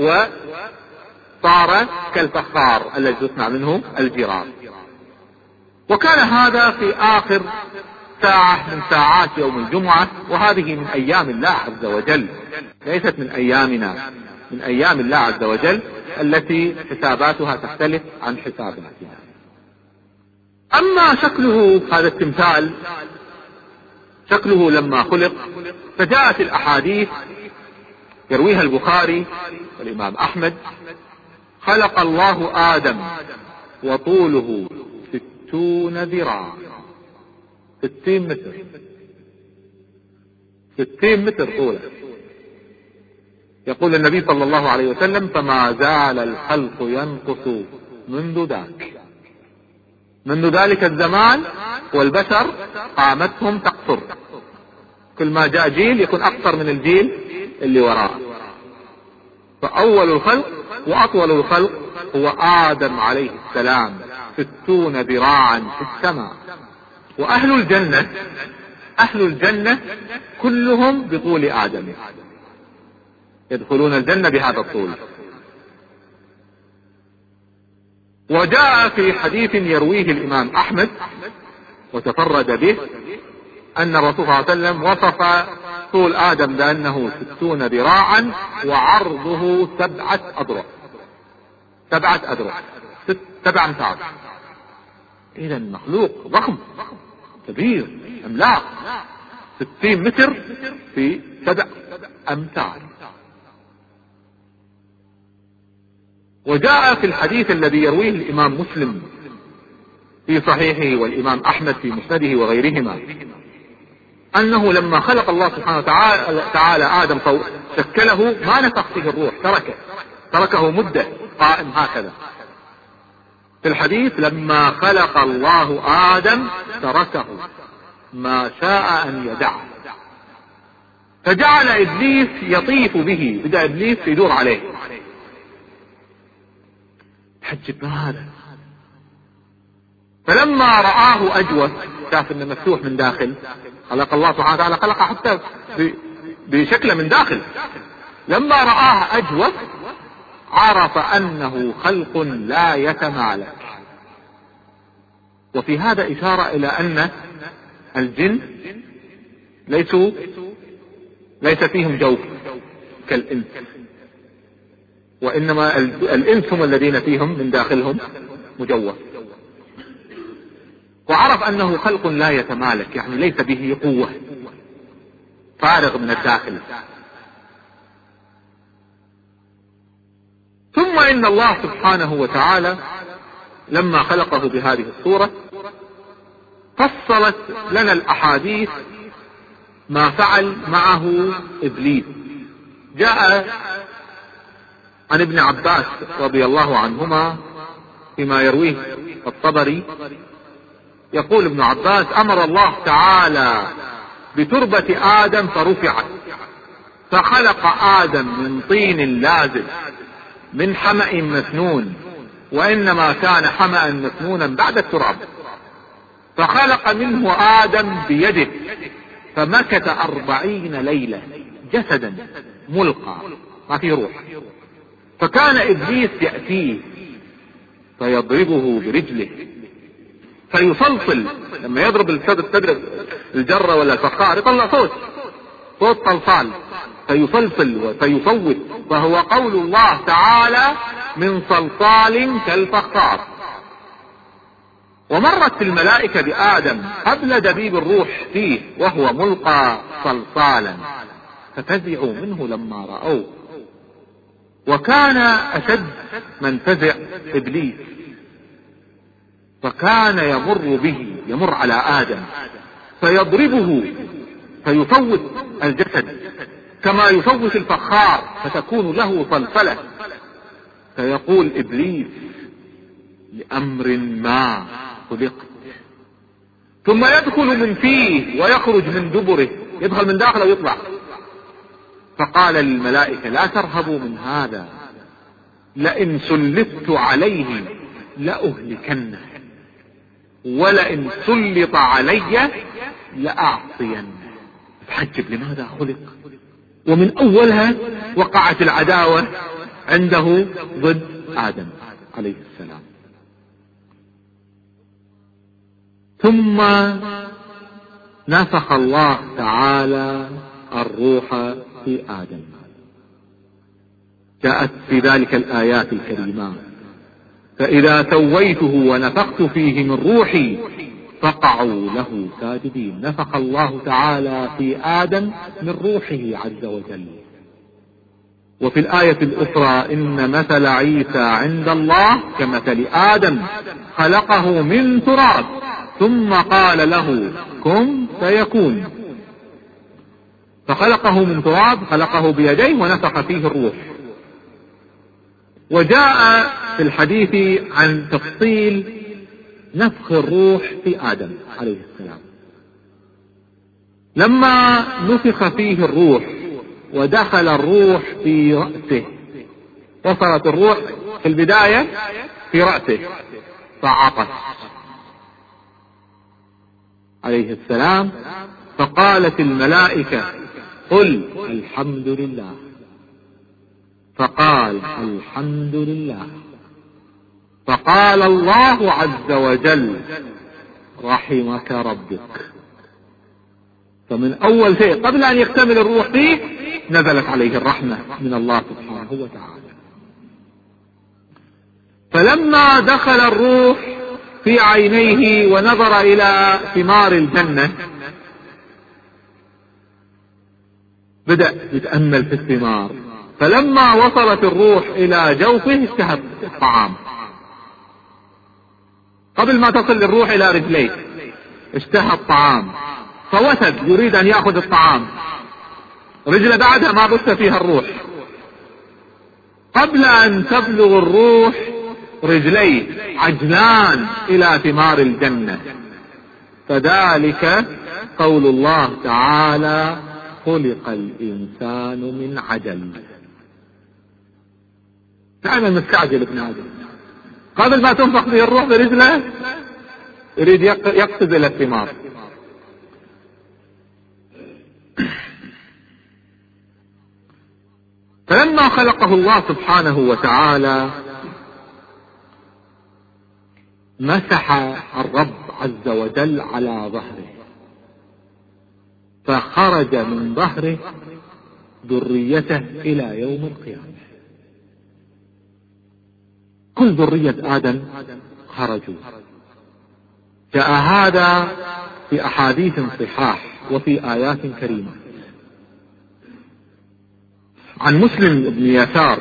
وصار كالفخار الذي تصنع منه الجرار. وكان هذا في آخر ساعة من ساعات يوم الجمعة، وهذه من أيام الله عز وجل، ليست من أيامنا، من أيام الله عز وجل التي حساباتها تختلف عن حساباتنا. أما شكله هذا التمثال، شكله لما خلق، فجاءت الأحاديث يرويها البخاري والإمام أحمد: خلق الله آدم وطوله ستون ذراع، ستين متر، ستين متر طوله. يقول النبي صلى الله عليه وسلم: فما زال الخلق ينقص منذ ذاك، منذ ذلك الزمان والبشر قامتهم تقصر، كل ما جاء جيل يكون أقصر من الجيل اللي وراءه. فأول الخلق وأطول الخلق هو آدم عليه السلام، ستون ذراعا في السماء. وأهل الجنة، أهل الجنة كلهم بطول آدم، يدخلون الجنة بهذا الطول. وجاء في حديث يرويه الإمام أحمد وتفرد به أن الرسول صلى الله عليه وسلم وصف طول آدم بأنه ستون ذراعا وعرضه سبعة أذرع، سبعة أذرع، ست سبع أمتار. إذا مخلوق ضخم كبير عملاق، ستين متر في سبع أمتار. وجاء في الحديث الذي يرويه الإمام مسلم في صحيحه والإمام أحمد في مسنده وغيرهما أنه لما خلق الله سبحانه وتعالى آدم شكله ما نفخ فيه الروح، تركه تركه مدة قائم هكذا. في الحديث: لما خلق الله آدم تركه ما شاء أن يدعه، فجعل إبليس يطيف به، بدأ إبليس يدور عليه. حجب هذا، فلما رآه أجوف، شاف انه مفتوح من داخل، خلق الله سبحانه وتعالى خلقه حتى بشكله من داخل، لما رآه أجوف عرف أنه خلق لا يتمالك. وفي هذا إشارة إلى أن الجن ليسوا ليس فيهم جوف كالإنس، وإنما الإنس هم الذين فيهم من داخلهم مجوف. وعرف أنه خلق لا يتمالك، يعني ليس به قوة، فارغ من الداخل. ثم إن الله سبحانه وتعالى لما خلقه بهذه الصورة فصلت لنا الأحاديث ما فعل معه إبليس. جاء عن ابن عباس رضي الله عنهما فيما يرويه الطبري، يقول ابن عباس: أمر الله تعالى بتربة آدم فرفعت، فخلق آدم من طين لازب من حمأ مسنون، وإنما كان حمأ مسنونا بعد التراب، فخلق منه آدم بيده، فمكث أربعين ليلة جسدا ملقى ما فيه روح. فكان إبليس يأتيه فيضربه برجله فيصلصل، لما يضرب الصدر الجرة ولا الفخار يطلع صوت صوت صلصال، فيصلصل وفيصوت، فهو قول الله تعالى: من صلصال كالفخار. ومرت الملائكة بآدم قبل دبيب الروح فيه وهو ملقى صلصالا، ففزعوا منه لما رأوه. وكان أشد من فزع إبليس، فكان يمر به يمر على آدم فيضربه فيفوت الجسد كما يفوت الفخار، فتكون له صلصلة. فيقول إبليس: لأمر ما خلقت. ثم يدخل من فيه ويخرج من دبره، يدخل من داخله ويطلع. فقال للملائكة: لا ترهبوا من هذا، لئن سلطت عليه لأهلكنه، ولئن سلط علي لأعصينه. تحجب لماذا خلق؟ ومن أولها وقعت العداوة عنده ضد آدم عليه السلام. ثم نفخ الله تعالى الروح في آدم. جاءت في ذلك الآيات الكريمة: فإذا سويته ونفخت فيه من روحي فقعوا له ساجدين. نفخ الله تعالى في آدم من روحه عز وجل. وفي الآية الأخرى: إن مثل عيسى عند الله كمثل آدم خلقه من تراب ثم قال له كن فيكون. فخلقه من تراب، خلقه بيديه ونفخ فيه الروح. وجاء في الحديث عن تفصيل نفخ الروح في آدم عليه السلام. لما نفخ فيه الروح ودخل الروح في رأسه، وصلت الروح في البداية في رأسه فعطس عليه السلام، فقالت الملائكة: قل الحمد لله. فقال: الحمد لله. فقال الله عز وجل: رحمك ربك. فمن أول شيء قبل أن يكتمل الروح فيه نزلت عليه الرحمة من الله سبحانه وتعالى. فلما دخل الروح في عينيه ونظر إلى ثمار الجنة بدأ يتأمل في الثمار. فلما وصلت الروح إلى جوفه اشتهى الطعام. قبل ما تصل الروح إلى رجليه اشتهى الطعام، فوثب يريد أن يأخذ الطعام. رجله بعدها ما بث فيها الروح. قبل أن تبلغ الروح رجليه عجلان إلى ثمار الجنة. فذلك قول الله تعالى: خلق الإنسان من عجل. دائما مستعجل ابن آدم، قبل ما تنفخ به الروح برجله يريد يقفز إلى الثمار. فلما خلقه الله سبحانه وتعالى مسح الرب عز وجل على ظهره، فخرج من ظهره ذريته إلى يوم القيامة. كل ذرية آدم خرجوا. جاء هذا في أحاديث صحاح وفي آيات كريمة. عن مسلم بن يسار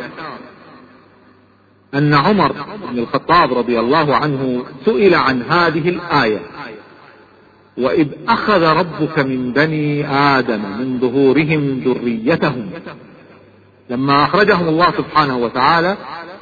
أن عمر بن الخطاب رضي الله عنه سئل عن هذه الآية: وإذ أخذ ربك من بني آدم من ظهورهم ذريتهم. لما أخرجهم الله سبحانه وتعالى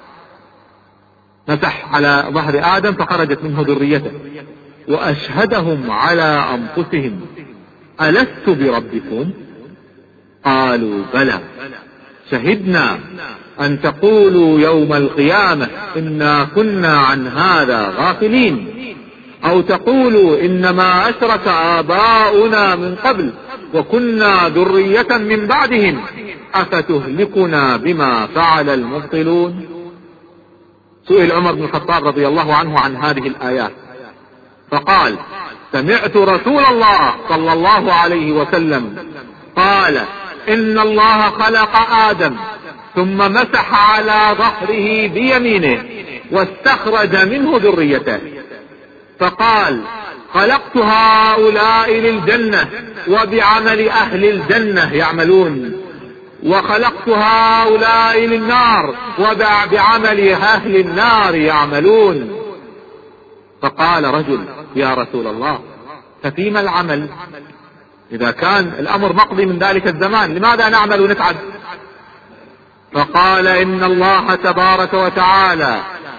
مسح على ظهر آدم فخرجت منه ذريته، وأشهدهم على أنفسهم: ألست بربكم؟ قالوا بلى شهدنا أن تقولوا يوم القيامة إنا كنا عن هذا غافلين، أو تقولوا إنما أشرك آباؤنا من قبل وكنا ذرية من بعدهم أفتهلكنا بما فعل المبطلون. سئل عمر بن الخطاب رضي الله عنه عن هذه الآيات فقال: سمعت رسول الله صلى الله عليه وسلم قال: إن الله خلق آدم ثم مسح على ظهره بيمينه واستخرج منه ذريته، فقال: خلقت هؤلاء للجنة وبعمل أهل الجنة يعملون، وخلقت هؤلاء للنار وبعمل أهل النار يعملون. فقال رجل: يا رسول الله، ففيما العمل؟ إذا كان الأمر مقضي من ذلك الزمان لماذا نعمل ونتعب؟ فقال: إن الله تبارك وتعالى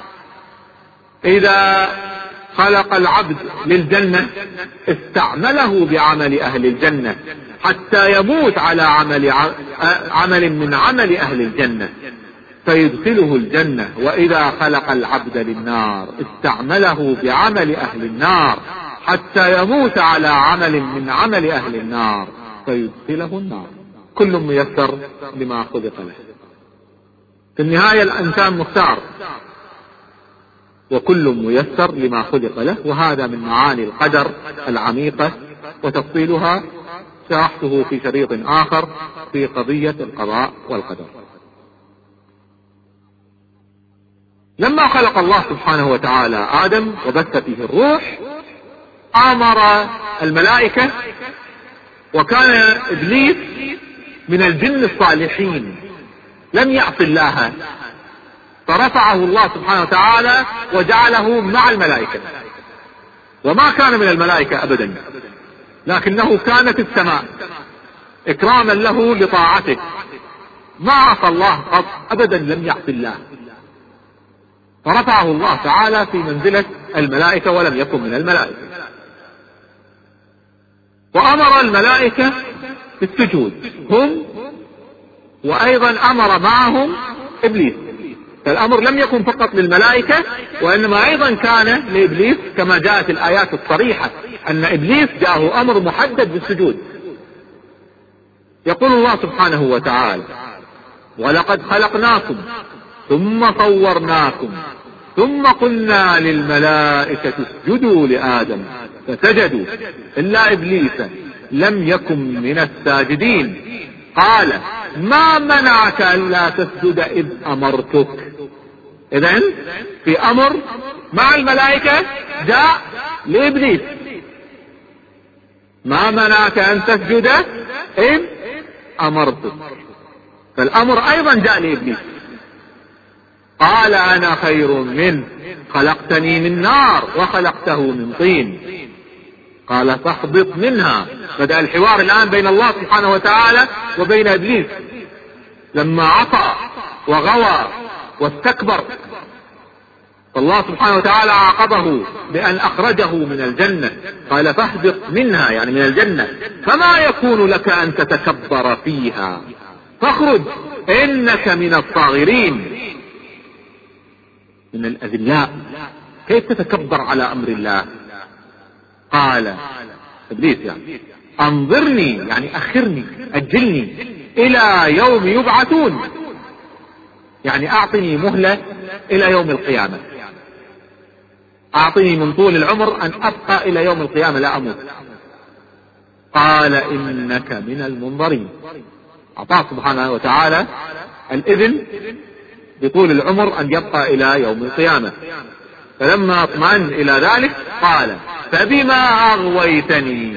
إذا خلق العبد للجنة استعمله بعمل أهل الجنة حتى يموت على عمل عمل من عمل أهل الجنة فيدخله الجنة، وإذا خلق العبد للنار استعمله بعمل أهل النار حتى يموت على عمل من عمل أهل النار فيدخله النار. كل ميسر لما خلق له. في النهاية الإنسان مختار، وكل ميسر لما خلق له. وهذا من معاني القدر العميقة، وتفصيلها شرحته في شريط آخر في قضية القضاء والقدر. لما خلق الله سبحانه وتعالى آدم وبث فيه الروح أمر الملائكة، وكان إبليس من الجن الصالحين لم يعص الله، فرفعه الله سبحانه وتعالى وجعله مع الملائكة، وما كان من الملائكة أبدا، لكنه كان في السماء إكراما له لطاعته، ما عصى الله قط أبدا، لم يعص الله، فرفعه الله تعالى في منزلة الملائكة ولم يكن من الملائكة. وأمر الملائكة بالسجود هم، وأيضا أمر معهم إبليس. فالأمر لم يكن فقط للملائكة، وإنما أيضا كان لإبليس، كما جاءت الآيات الصريحة أن إبليس جاءه أمر محدد بالسجود. يقول الله سبحانه وتعالى: ولقد خلقناكم ثم صورناكم ثم قلنا للملائكة اسجدوا لآدم فسجدوا إلا إبليس لم يكن من الساجدين قال: ما منعك ألا تسجد إذ أمرتك. إذن في أمر مع الملائكة جاء لإبليس: ما منعك أن تسجد إذ أمرتك. فالأمر أيضا جاء لإبليس، قال: أنا خير منه خلقتني من نار وخلقته من طين قال: فاهبط منها. بدأ الحوار الآن بين الله سبحانه وتعالى وبين إبليس لما عصى وغوى واستكبر، فالله سبحانه وتعالى عاقبه بأن أخرجه من الجنة، قال: فاهبط منها يعني من الجنة، فما يكون لك أن تتكبر فيها فاخرج إنك من الصاغرين، من الأذلاء. كيف تتكبر على أمر الله؟ قال إبليس يعني: أنظرني يعني أخرني أجلني إلى يوم يبعثون، يعني أعطني مهلة إلى يوم القيامة، أعطني من طول العمر أن أبقى إلى يوم القيامة لا أموت. قال: إنك من المنظرين. أعطاه سبحانه وتعالى الإذن بطول العمر أن يبقى إلى يوم القيامة. فلما اطمأن إلى ذلك قال فبما أغويتني،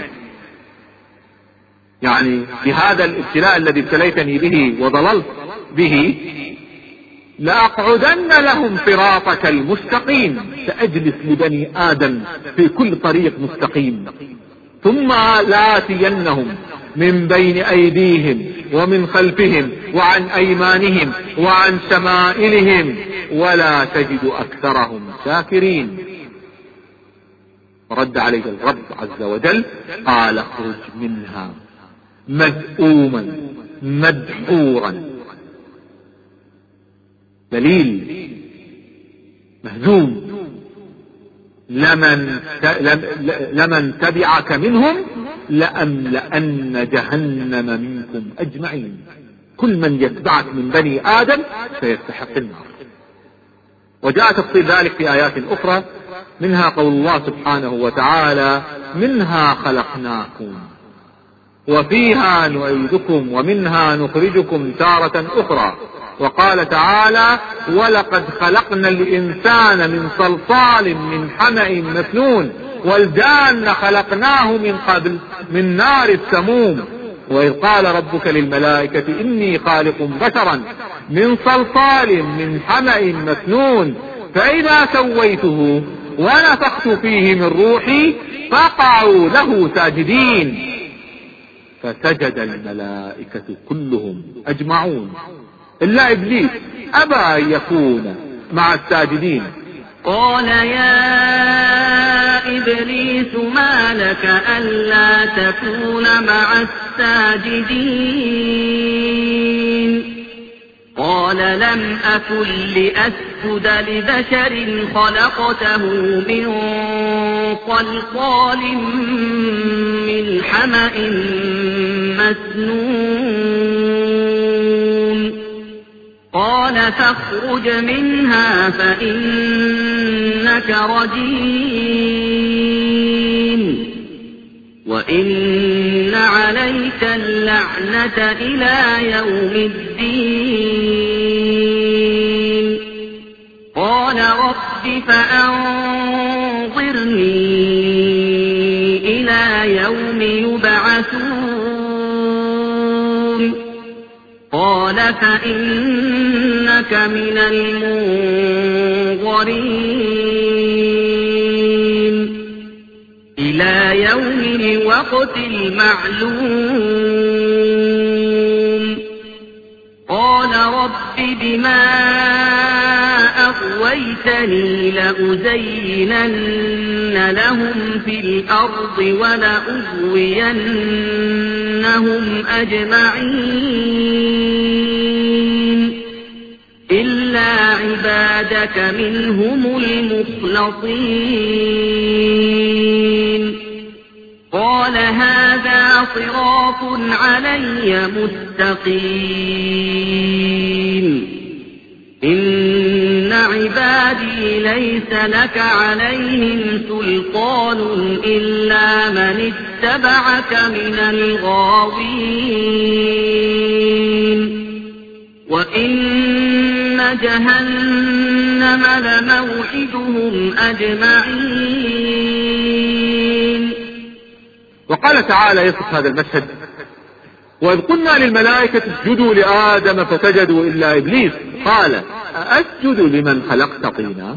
يعني بهذا الابتلاء الذي ابتليتني به وضللت به لأقعدن لهم صراطك المستقيم، سأجلس لبني آدم في كل طريق مستقيم، ثم لآتينهم من بين أيديهم ومن خلفهم وعن أيمانهم وعن شمائلهم ولا تجد أكثرهم شاكرين. ورد عليه الرب عز وجل قال اخرج منها مذءوما مدحورا، دليل مهزوم، لمن لمن تبعك منهم لأملأن جهنم منكم أجمعين. كل من يتبعك من بني آدم سيستحق النار. وجاء تفصيل ذلك في آيات أخرى، منها قول الله سبحانه وتعالى منها خلقناكم وفيها نعيدكم ومنها نخرجكم تارة أخرى. وقال تعالى ولقد خلقنا الإنسان من صلصال من حمأ مسنون والجان خلقناه من قبل من نار السموم. وإذ قال ربك للملائكة إني خالق بشرا من صلصال من حمأ مسنون فإذا سويته ونفخت فيه من روحي فقعوا له ساجدين فسجد الملائكة كلهم أجمعون إلا إبليس أبى أن يكون مع الساجدين. قال يا إبليس ما لك ألا تكون مع الساجدين؟ قال لم أكن لأسجد لبشر خلقته من صلصال من حمأ مسنون. قال فاخرج منها فإنك رجيم وإن عليك اللعنة إلى يوم الدين. قال رب فأنظرني إلى يوم يبعثون. قال فإنك من المنظرين إلى يوم الوقت المعلوم. قال رب بما أغويتني لأزينن لهم في الأرض ولأغوينهم أجمعين إلا عبادك منهم المخلصين. قال هذا صراط علي مستقيم. إن عبادي ليس لك عليهم سلطان إلا من اتبعك من الغاوين. وإن جهنم لموعدهم أجمعين. وقال تعالى يصف هذا المشهد وإذ قلنا للملائكة اسجدوا لآدم فسجدوا إلا إبليس قال أأسجد لمن خلقت طينا؟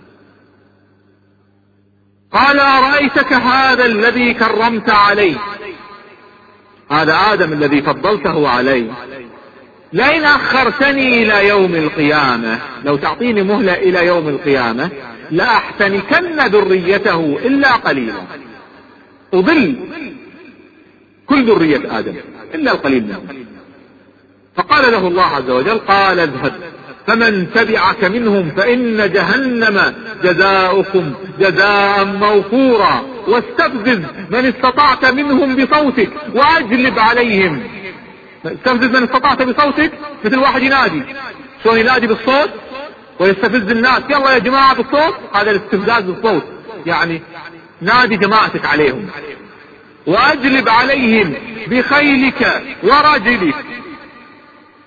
قال أرأيتك هذا الذي كرمت عليه، هذا آدم الذي فضلته عليه، لئن أخرتني إلى يوم القيامة، لو تعطيني مهلة إلى يوم القيامة لأحتنكن ذريته إلا قليلا، أضل كل ذرية آدم إلا القليل منهم. فقال له الله عز وجل قال اذهب فمن تبعك منهم فإن جهنم جزاؤكم جزاء موفورا واستفزز من استطعت منهم بصوتك وأجلب عليهم. استفزز من استطعت بصوتك، مثل واحد ينادي، شلون ينادي بالصوت ويستفز الناس يلا يا جماعة بالصوت، هذا الاستفزاز بالصوت، يعني نادي جماعتك عليهم. وأجلب عليهم بخيلك ورجلك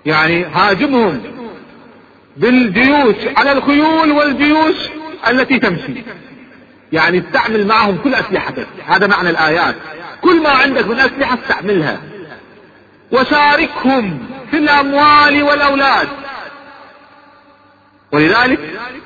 يعني هاجمهم بالجيوش على الخيول والجيوش التي تمشي، يعني استعمل معهم كل أسلحتك. هذا معنى الآيات، كل ما عندك من أسلحة استعملها. وشاركهم في الأموال والأولاد. ولذلك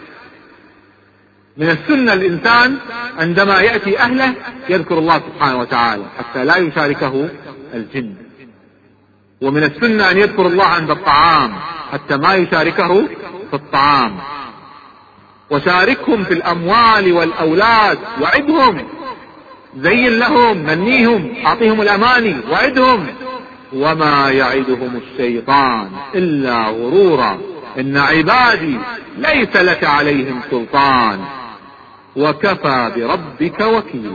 من السنة الإنسان عندما يأتي أهله يذكر الله سبحانه وتعالى حتى لا يشاركه الجن. ومن السنة أن يذكر الله عند الطعام حتى ما يشاركه في الطعام. وشاركهم في الأموال والأولاد، وعدهم، زين لهم، منيهم، أعطيهم الأماني، وعدهم. وما يعدهم الشيطان إلا غرورا إن عبادي ليس لك عليهم سلطان وكفى بربك وكيلا.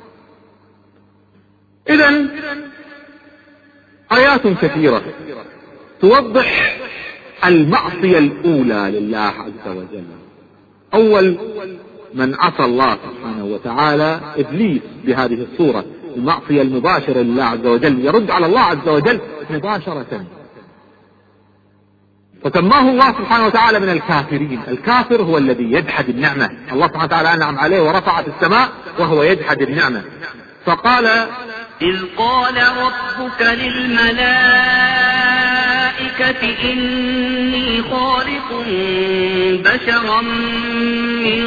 إذن آيات كثيرة توضح المعصية الأولى لله عز وجل. أول من عصى الله سبحانه وتعالى إبليس بهذه الصورة، المعصية المباشرة لله عز وجل، يرد على الله عز وجل مباشرة، فسماه الله سبحانه وتعالى من الكافرين. الكافر هو الذي يجحد النعمة. الله سبحانه وتعالى أنعم عليه ورفع في السماء وهو يجحد النعمة. فقال: إذ قال ربك للملائكة إني خالق بشرا من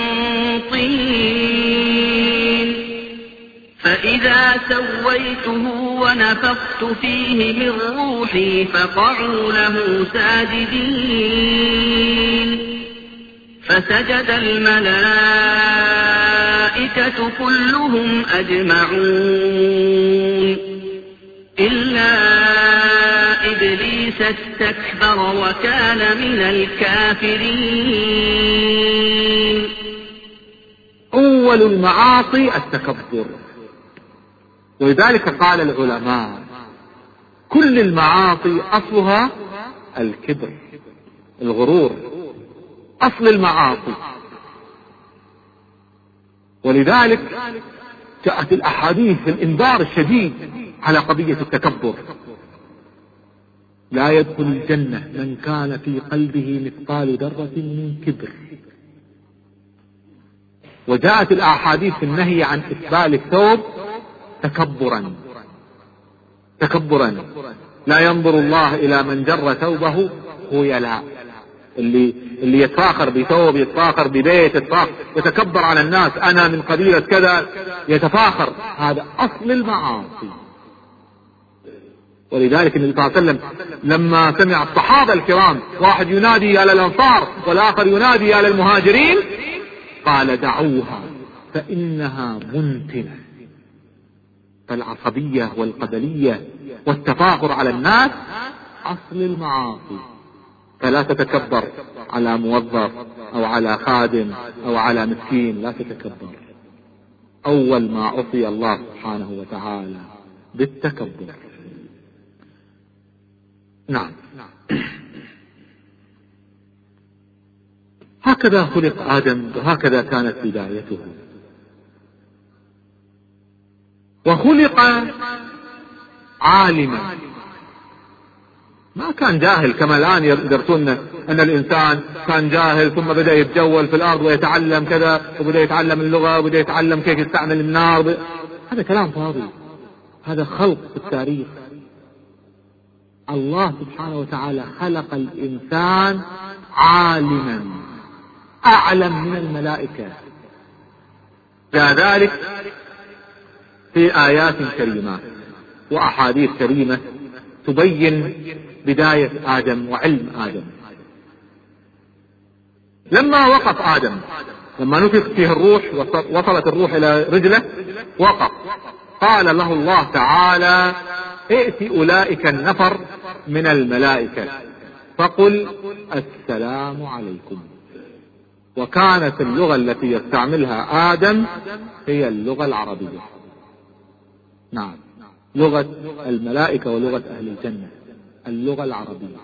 طين فإذا سويته ونفخت فيه من روحي فقعوا له ساجدين فسجد الملائكة كلهم أجمعون إلا إبليس استكبر وكان من الكافرين. أول المعاصي التكبر. ولذلك قال العلماء كل المعاصي أصلها الكبر، الغرور، أصل المعاصي. ولذلك جاءت الأحاديث في الإنذار الشديد على قضية التكبر: لا يدخل الجنة من كان في قلبه مثقال ذرة من كبر. وجاءت الأحاديث في النهي عن إسبال الثوب تكبرا تكبرا لا ينظر الله إلى من جر ثوبه خيلاء، اللي اللي يتفاخر بثوب، يتفاخر ببيت، يتفاخر يتكبر على الناس، أنا من قبيلة كذا، يتفاخر. هذا أصل المعاصي. ولذلك النبي صلى الله عليه وسلم لما سمع الصحابة الكرام واحد ينادي على الأنصار والآخر ينادي على المهاجرين قال: دعوها فإنها منتنة. فالعصبية والقبلية والتفاخر على الناس أصل المعاصي. فلا تتكبر على موظف أو على خادم أو على مسكين، لا تتكبر. أول ما عصي الله سبحانه وتعالى بالتكبر. نعم. هكذا خلق آدم وهكذا كانت بدايته. وخلق عالما، ما كان جاهل كما الآن يدرسون أن الإنسان كان جاهل ثم بدأ يتجول في الأرض ويتعلم كذا وبدأ يتعلم اللغة وبدأ يتعلم كيف يستعمل النار ب... هذا كلام فاضي، هذا خلق في التاريخ. الله سبحانه وتعالى خلق الإنسان عالما أعلم من الملائكة. كذلك في آيات كريمة وأحاديث كريمة تبين بداية آدم وعلم آدم. لما وقف آدم، لما نفخ فيه الروح وصلت الروح إلى رجله وقف، قال له الله تعالى: ائت أولئك النفر من الملائكة فقل السلام عليكم. وكانت اللغة التي يستعملها آدم هي اللغة العربية. نعم، لغة الملائكة ولغة أهل الجنة اللغة العربية.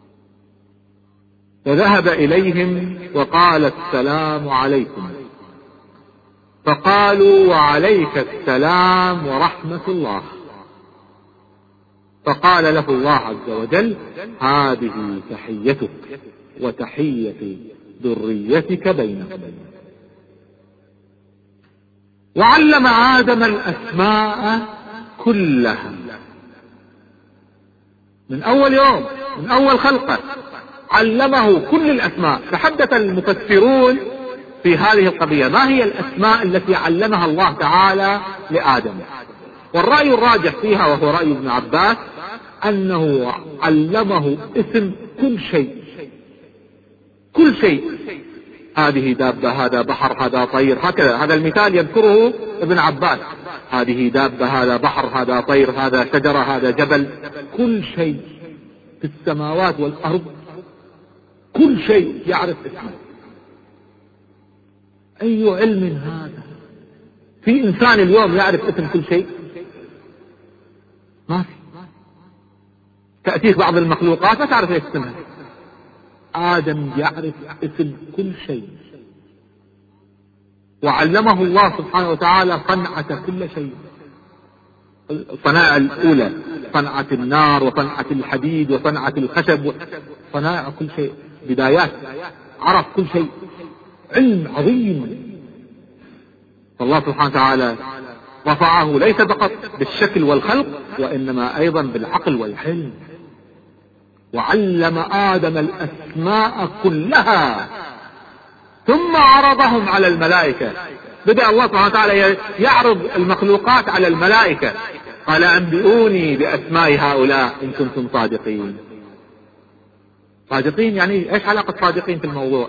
فذهب إليهم وقال: السلام عليكم. فقالوا: وعليك السلام ورحمة الله. فقال له الله عز وجل: هذه تحيتك وتحية ذريتك بينهم. وعلم آدم الأسماء كلها من أول يوم، من أول خلقه علمه كل الأسماء. تحدث المفسرون في هذه القضية: ما هي الأسماء التي علمها الله تعالى لآدم؟ والرأي الراجح فيها، وهو رأي ابن عباس، أنه علمه اسم كل شيء، كل شيء. هذه دابة، هذا بحر، هذا طير، هكذا. هذا المثال يذكره ابن عباس: هذه دابة، هذا بحر، هذا طير، هذا شجرة، هذا جبل. كل شيء في السماوات والأرض، كل شيء يعرف اسمه. أي علم هذا؟ في إنسان اليوم يعرف اسم كل شيء؟ ما في. تأتيك بعض المخلوقات ما تعرف ايش اسمها. آدم يعرف اسم كل شيء، وعلمه الله سبحانه وتعالى صنعة كل شيء. الصنائع الأولى صنعة النار وصنعة الحديد وصنعة الخشب، صنائع كل شيء، بدايات، عرف كل شيء. علم عظيم. فالله سبحانه وتعالى رفعه ليس فقط بالشكل والخلق، وإنما أيضا بالعقل والحلم. وعلم آدم الأسماء كلها ثم عرضهم على الملائكة. بدأ الله سبحانه وتعالى يعرض المخلوقات على الملائكة. قال: أنبئوني بأسماء هؤلاء إن كنتم صادقين. صادقين يعني إيش علاقة صادقين في الموضوع؟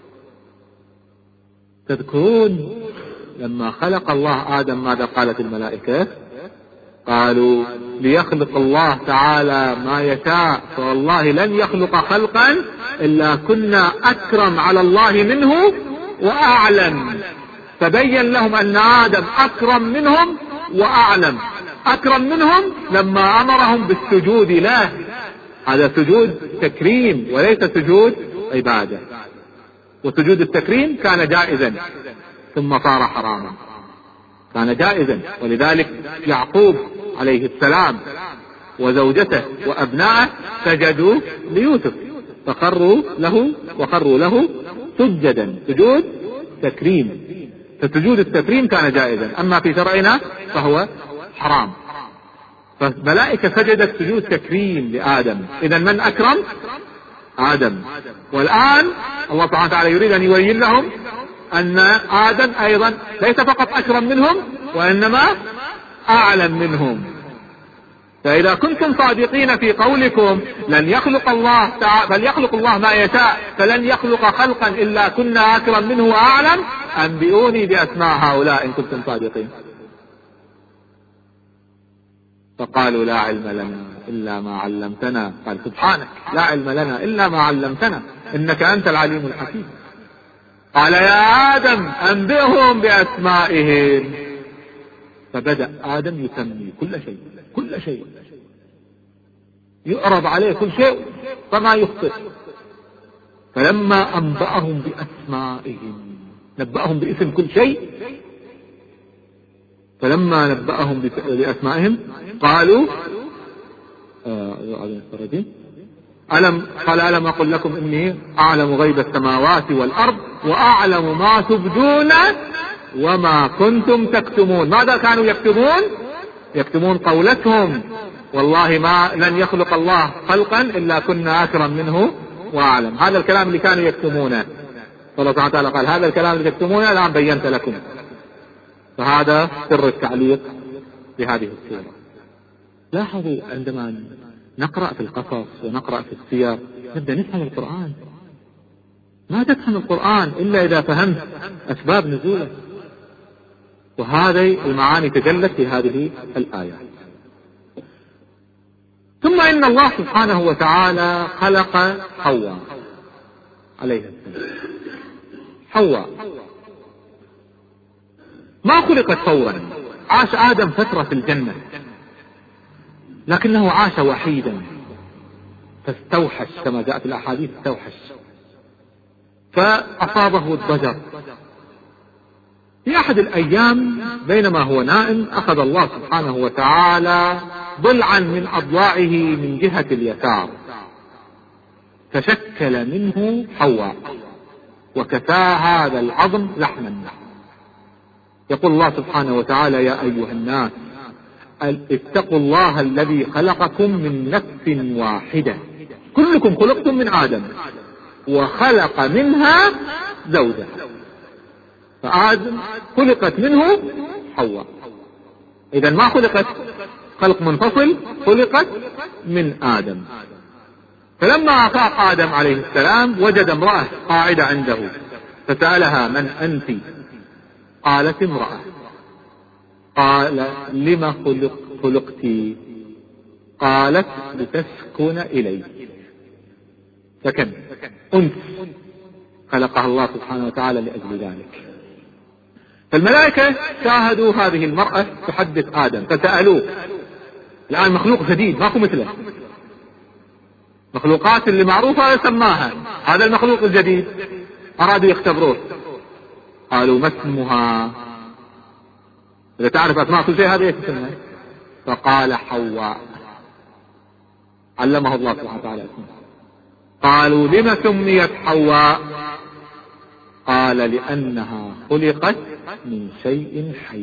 تذكرون لما خلق الله آدم ماذا قالت الملائكة؟ قالوا: ليخلق الله تعالى ما يشاء، فوالله لن يخلق خلقا إلا كنا أكرم على الله منه وأعلم. فبين لهم أن آدم أكرم منهم وأعلم. أكرم منهم لما أمرهم بالسجود له، هذا سجود تكريم وليس سجود عبادة. وسجود التكريم كان جائزا ثم صار حراما، كان جائزا. ولذلك يعقوب عليه السلام وزوجته وأبنائه سجدوا ليوسف، فخروا له وخروا له سجدا، سجود تكريم. فسجود التكريم كان جائزا، أما في شرعنا فهو حرام. فالملائكة سجدت سجود تكريم لآدم. إذا من أكرم؟ آدم. والآن الله سبحانه وتعالى يريد أن يبين لهم أن آدم أيضا ليس فقط أكرم منهم وإنما أعلم منهم. فإذا كنتم صادقين في قولكم لن يخلق الله تعالى، بل يخلق الله ما يشاء، فلن يخلق خلقا إلا كنا أكرم منه وأعلم، أنبئوني بأسماء هؤلاء إن كنتم صادقين. فقالوا: لا علم لنا إلا ما علمتنا. قال: سبحانك لا علم لنا إلا ما علمتنا إنك أنت العليم الحكيم. قال: يا آدم أنبئهم بأسمائهم. فبدأ آدم يسمي كل شيء، كل شيء يعرض عليه كل شيء فما يخطئ. فلما أنبأهم بأسمائهم، نبأهم باسم كل شيء، فلما نبأهم بأسمائهم قالوا: آه ألم قال: ألم أقل لكم إني أعلم غيب السماوات والأرض وأعلم ما تبدون وما كنتم تكتمون. ماذا كانوا يكتمون؟ يكتمون قولتهم: والله ما لن يخلق الله خلقا إلا كنا أكرم منه وأعلم. هذا الكلام اللي كانوا يكتمونه. فالله سبحانه وتعالى قال: هذا الكلام اللي تكتمونه الآن بينت لكم. فهذا سر التعليق بهذه السورة. لاحظوا عندما نقرأ في القصص ونقرأ في السير نبدأ نفهم القرآن. ما تفهم القرآن إلا إذا فهمت أسباب نزوله، وهذه المعاني تجلت في هذه الآيات. ثم إن الله سبحانه وتعالى خلق حواء عليها السلام. حواء ما خلقت فورا، عاش آدم فترة في الجنة، لكنه عاش وحيدا فاستوحش كما جاء في الأحاديث، استوحش فأصابه الضجر. في أحد الأيام بينما هو نائم أخذ الله سبحانه وتعالى ضلعا من أضلاعه من جهة اليسار، فشكل منه حواء وكسى هذا العظم لحما. يقول الله سبحانه وتعالى: يا أيها الناس اتقوا الله الذي خلقكم من نفس واحدة، كلكم خلقتم من آدم وخلق منها زوجها، فآدم خلقت منه حواء. إذا ما خلقت خلق منفصل، خلقت من آدم. فلما أفاق آدم عليه السلام وجد امرأة قاعدة عنده، فسألها: من أنت؟ قالت: امرأة. قال: لم خلق خلقت؟ قالت: لتسكن إلي. سكن، أنس، خلقها الله سبحانه وتعالى لأجل ذلك. فالملائكة شاهدوا هذه المرأة تحدث آدم فسألوه. الآن مخلوق جديد ماكو مثله، مخلوقات اللي معروفة سماها، هذا المخلوق الجديد أرادوا يختبروه. قالوا: ما اسمها؟ إذا تعرف أسماء كل شيء هذا اسمها. فقال: حواء. علمه الله سبحانه وتعالى اسمها. قالوا: لما سميت حواء؟ قال: لأنها خلقت من شيء حي،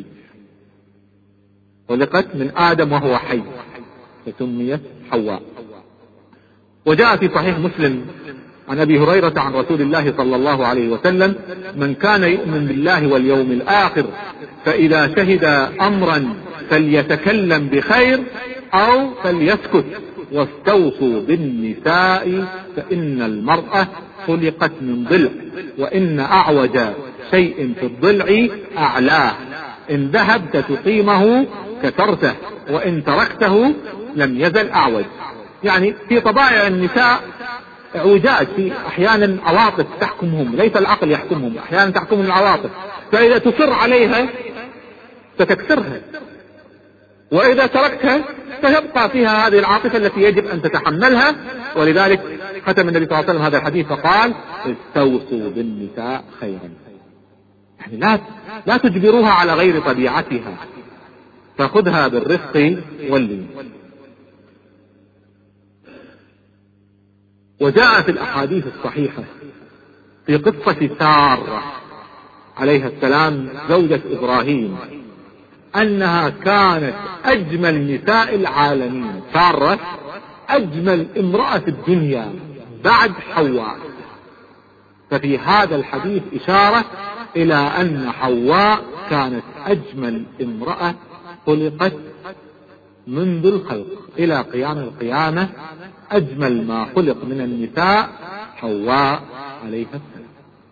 خلقت من آدم وهو حي فسميت حواء. وجاء في صحيح مسلم عن أبي هريرة عن رسول الله صلى الله عليه وسلم: من كان يؤمن بالله واليوم الآخر فإذا شهد أمرا فليتكلم بخير أو فليسكت، واستوصوا بالنساء فإن المرأة خلقت من ضلع، وإن أعوج شيء في الضلع أعلاه، إن ذهبت تقيمه كسرته، وإن تركته لم يزل أعوج. يعني في طبائع النساء اعوجاج، في أحيانا عواطف تحكمهم، ليس العقل يحكمهم، أحيانا تحكمهم العواطف، فإذا تصر عليها ستكسرها، وإذا تركتها فيبقى فيها هذه العاطفة التي يجب أن تتحملها. ولذلك ختم النبي صلى الله عليه وسلم هذا الحديث فقال: استوصوا بالنساء خيرا. يعني لا لا تجبروها على غير طبيعتها، فخذها بالرفق واللين. وجاء في الأحاديث الصحيحة في قصة سارة عليها السلام زوجة إبراهيم أنها كانت أجمل نساء العالمين. سارة أجمل امرأة في الدنيا بعد حواء. ففي هذا الحديث إشارة إلى أن حواء كانت أجمل امرأة خلقت منذ الخلق إلى قيام القيامة. أجمل ما خلق من النساء حواء عليها السلام.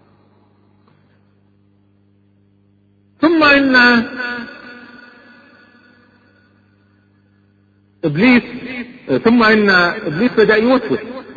ثم إن إبليس ثم إن إبليس بدأ يوسوس.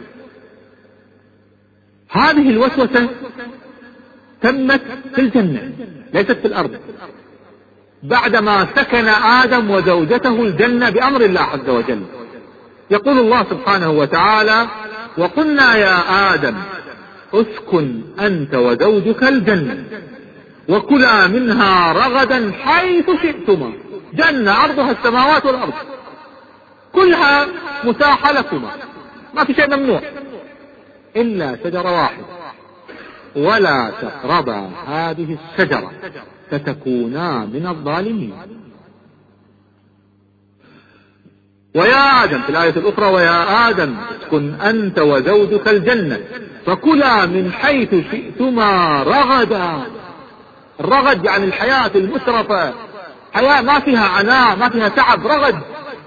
هذه الوسوسة تمت في الجنة ليست في الأرض، بعدما سكن آدم وزوجته الجنة بأمر الله عز وجل. يقول الله سبحانه وتعالى: وقلنا يا آدم اسكن أنت وزوجك الجنة وكلا منها رغدا حيث شئتما. جنة عرضها السماوات والأرض، كلها متاحة لكما، ما في شيء ممنوع إلا شجرة واحدة: ولا تقربا هذه الشجرة فتكونا من الظالمين. ويا آدم في الآية الأخرى: ويا آدم اسكن أنت وزوجك الجنة فكلا من حيث شئتما رغدا. الرغد يعني الحياة المترفة، حياة ما فيها عناء ما فيها تعب، رغد.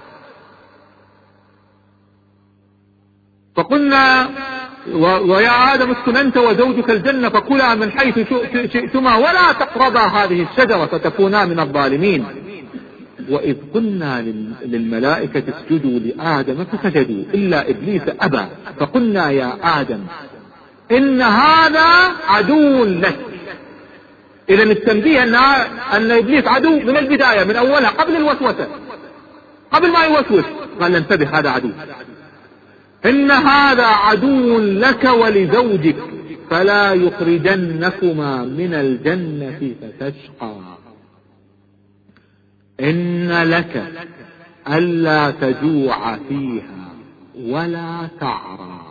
فقلنا: ويا آدم اسكن أنت وزوجك الجنة فكلا من حيث شئتما ولا تقربا هذه الشجرة فتكونا من الظالمين. وإذ قلنا للملائكة اسجدوا لآدم فسجدوا إلا إبليس أبى، فقلنا يا آدم إن هذا عدو لك. إذا التنبيه أن, أن إبليس عدو من البداية، من أولها، قبل الوسوسة، قبل ما يوسوس قال: انتبه هذا عدو. إن هذا عدو لك ولزوجك فلا يخرجنكما من الجنة فتشقى. إن لك ألا تجوع فيها ولا تعرى.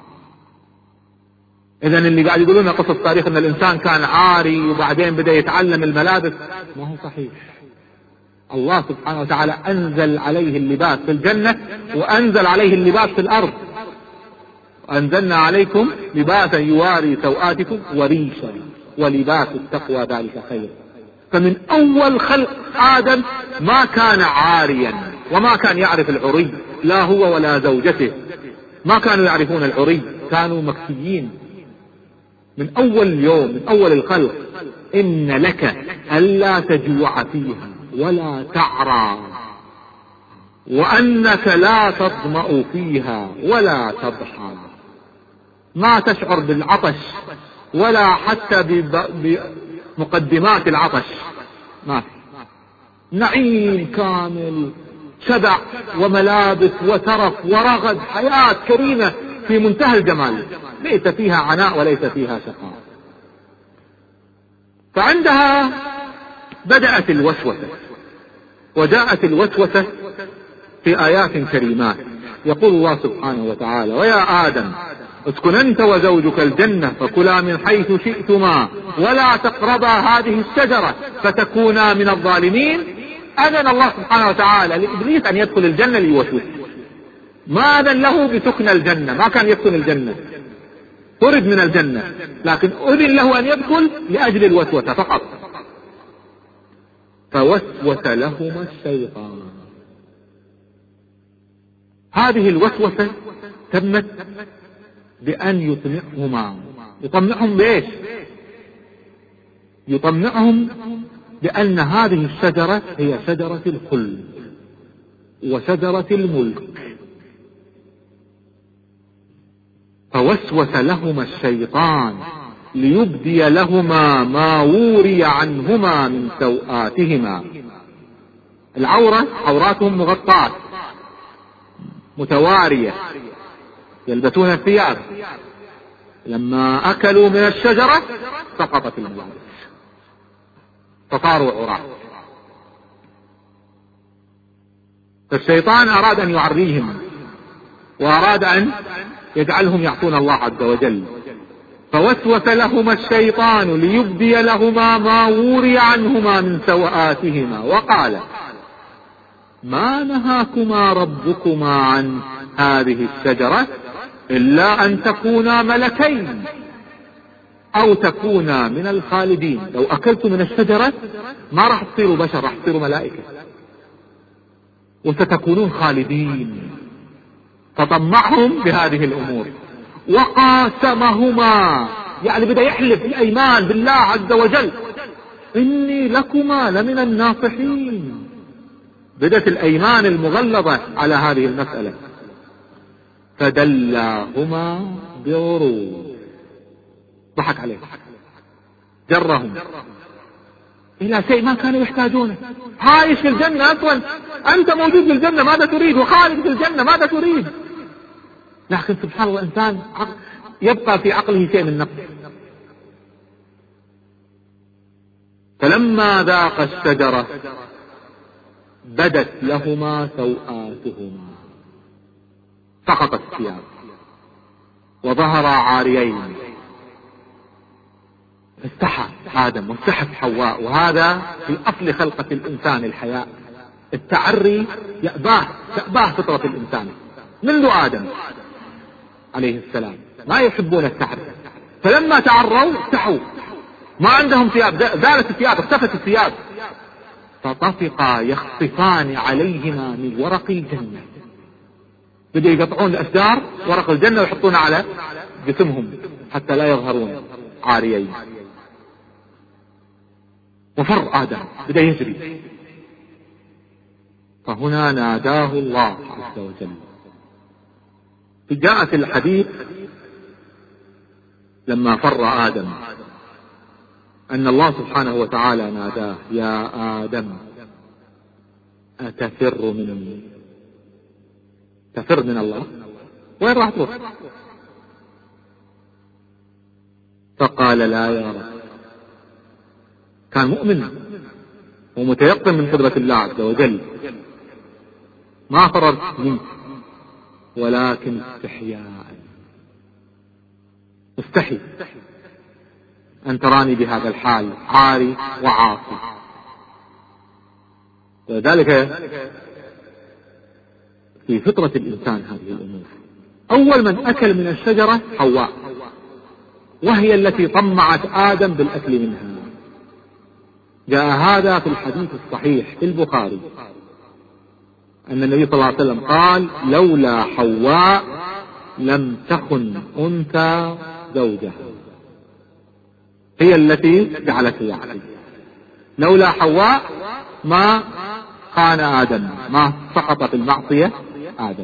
إذن اللي قاعد يقولون قصة تاريخ أن الإنسان كان عاري وبعدين بدأ يتعلم الملابس، ما هو صحيح. الله سبحانه وتعالى أنزل عليه اللباس في الجنة وأنزل عليه اللباس في الأرض. أنزلنا عليكم لباسا يواري سوآتكم وريشا ولباس التقوى ذلك خير. فمن أول خلق آدم ما كان عاريا وما كان يعرف العري، لا هو ولا زوجته ما كانوا يعرفون العري، كانوا مكسيين من أول يوم، من أول الخلق. إن لك ألا تجوع فيها ولا تعرى وأنك لا تظمأ فيها ولا تضحى. ما تشعر بالعطش ولا حتى بمقدمات العطش، ما في. نعيم كامل، شبع وملابس وترف ورغد، حياة كريمة في منتهى الجمال، ليس فيها عناء وليس فيها شقاء. فعندها بدأت الوسوسة، وجاءت الوسوسة في آيات كريمات. يقول الله سبحانه وتعالى: ويا آدم اسكن أنت وزوجك الجنة فكلا من حيث شئتما ولا تقربا هذه الشجرة فتكونا من الظالمين. أذن الله سبحانه وتعالى لإبليس أن يدخل الجنة ليوسوس، ما أذن له بسكن الجنة، ما كان يسكن الجنة، طرد من الجنة، لكن أذن له أن يدخل لأجل الوسوسة فقط. فوسوس لهما الشيطان. هذه الوسوسة تمت بأن يطمعهما. يطمعهم بإيش؟ يطمعهم بأن هذه الشجرة هي شجرة الخلد وشجرة الملك. فوسوس لهما الشيطان ليبدي لهما ما وري عنهما من سوآتهما. العورة عوراتهم مغطاة متوارية، يلبسون الثياب. لما أكلوا من الشجرة سقطت الملابس فصاروا عراة. فالشيطان أراد أن يعريهم وأراد أن يجعلهم يعصون الله عز وجل. فوسوس لهما الشيطان ليبدي لهما ما وري عنهما من سوآتهما وقال: ما نهاكما ربكما عن هذه الشجرة إلا أن تكونا ملكين أو تكونا من الخالدين. لو أكلتم من الشجرة ما راح تصيروا بشر، راح تصيروا ملائكة وستكونون خالدين. فطمعهم بهذه الأمور. وقاسمهما، يعني بدأ يحلف الأيمان بالله عز وجل: إني لكما لمن الناصحين. بدأت الأيمان المغلظة على هذه المسألة. فدلاهما بغرور، ضحك عليه، جرهم إلى شيء ما كانوا يحتاجونه. عايش في الجنة أصلا، أنت موجود في الجنة ماذا تريد؟ وخالد في الجنة ماذا تريد؟ لكن سبحان الله الإنسان يبقى في عقله شيء من نقص. فلما ذاق الشجرة بدت لهما سوآتهما، سقطت الثياب وظهرا عاريين. استحى آدم واستحت حواء، وهذا في أصل خلقة الإنسان الحياء. التعري يأباه، تأباه فطرة الإنسان منذ آدم عليه السلام، ما يحبون التعري. فلما تعروا استحوا، ما عندهم ثياب، زالت الثياب، اختفت الثياب. فطفقا يخصفان عليهما من ورق الجنة. بدأوا يقطعون الأشجار ورق الجنة ويحطونها على جسمهم حتى لا يظهرون عاريين. وفر آدم بدأ يجري. فهنا ناداه الله عز وجل. جاء في الحديث لما فر آدم أن الله سبحانه وتعالى ناداه: يا آدم أتفر مني؟ تفر من الله؟ وين راح تروح؟ فقال: لا يا رب. كان مؤمن ومتيقن من قدرة الله عز وجل، ما فررت منك، ولكن استحياء، استحي أن تراني بهذا الحال عاري وعاصي. ولذلك في فطرة الإنسان هذه الأمور. أول من أكل من الشجرة حواء، وهي التي طمعت آدم بالأكل منها. جاء هذا في الحديث الصحيح في البخاري أن النبي صلى الله عليه وسلم قال: لولا حواء لم تخن أنثى زوجها. هي التي جعلته يعصي. لولا حواء ما خان آدم، ما سقط في المعصية آدم.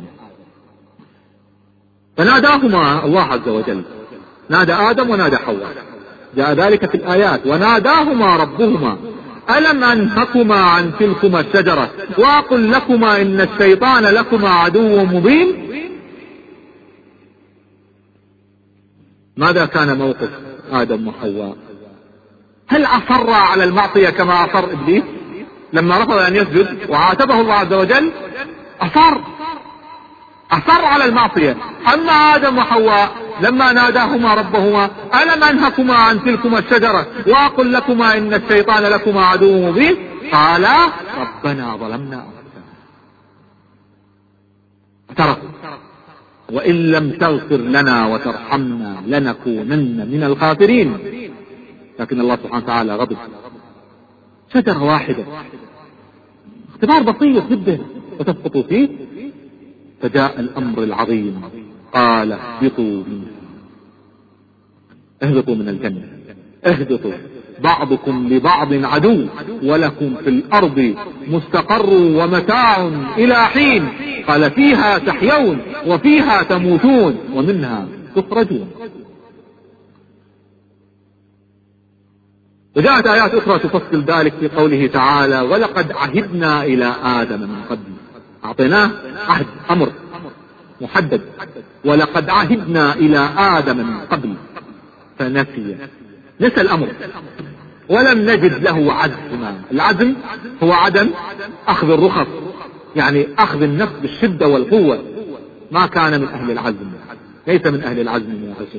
فناداهما الله عز وجل، نادى آدم ونادى حواء، جاء ذلك في الآيات: وناداهما ربهما ألم أنهكما عن تلكما الشجرة وأقل لكما إن الشيطان لكما عدو مبين. ماذا كان موقف آدم وحواء؟ هل أصر على المعصية كما أصر إبليس لما رفض أن يسجد وعاتبه الله عز وجل؟ أصر أصر على المعصية. أما آدم وحواء لما ناداهما ربهما ألم أنهكما عن تلكما الشجرة وأقل لكما إن الشيطان لكما عدو مبين، قالا ربنا ظلمنا اعترفوا وإن لم تغفر لنا وترحمنا لنكونن من الخاسرين. لكن الله سبحانه وتعالى غضب. شجرة واحدة، اختبار بسيط جدا وتسقط فيه. فجاء الأمر العظيم، قال اهبطوا منها، اهبطوا من الجنة، اهبطوا بعضكم لبعض عدو ولكم في الأرض مستقر ومتاع إلى حين، قال فيها تحيون وفيها تموتون ومنها تخرجون. وجاءت آيات أخرى تفصل ذلك في قوله تعالى: ولقد عهدنا إلى آدم من قبل. أعطيناه عهد، أمر محدد. ولقد عهدنا إلى آدم من قبل فنسي، نسى الأمر ولم نجد له عزما. العزم هو عدم أخذ الرخص، يعني أخذ النفس بالشدة والقوة. ما كان من أهل العزم، ليس من أهل العزم من الرسل.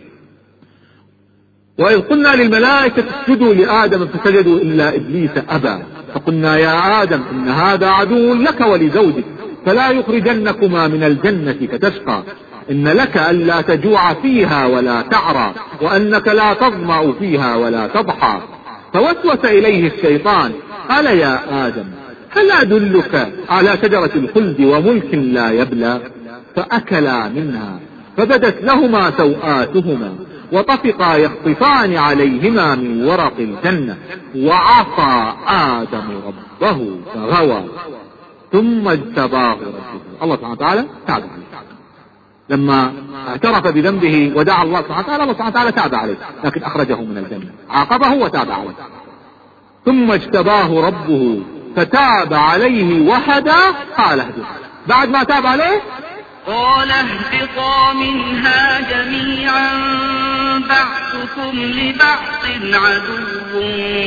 وإذ قلنا للملائكة اسجدوا لآدم فسجدوا إلا إبليس أبى، فقلنا يا آدم إن هذا عدو لك ولزوجك فلا يخرجنكما من الجنة فتشقى، إن لك ألا تجوع فيها ولا تعرى وأنك لا تظمأ فيها ولا تضحى. فوسوس إليه الشيطان قال يا آدم هل أدلك على شجرة الخلد وملك لا يبلى؟ فأكلا منها فبدت لهما سوآتهما وطفقا يخطفان عليهما من ورق الجنة وعصى آدم ربه فغوى ثم اجتباه ربه. الله سبحانه وتعالى تاب عليه لما اعترف بذنبه ودعا الله سبحانه وتعالى. الله سبحانه وتعالى تاب عليه لكن أخرجه من الجنة، عاقبه وتاب عليه. ثم اجتباه ربه فتاب عليه وهدى. قال اهدوا، بعد ما تاب عليه قال اهبطا منها جميعا بعضكم لبعض عدو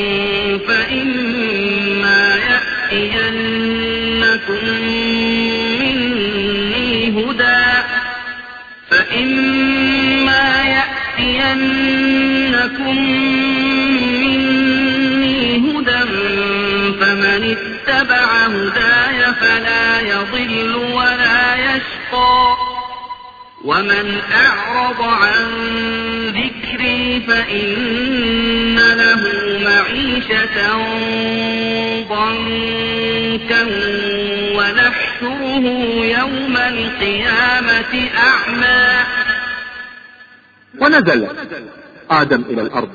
فإما يأتينكم مني هدى فإما يأتينكم مني هدى فمن اتبع هداي فلا يضل ولا يشقى ومن أعرض عن ذكري فإن له معيشة ضنكا ونحشره يوم القيامة أعمى. ونزل آدم إلى الأرض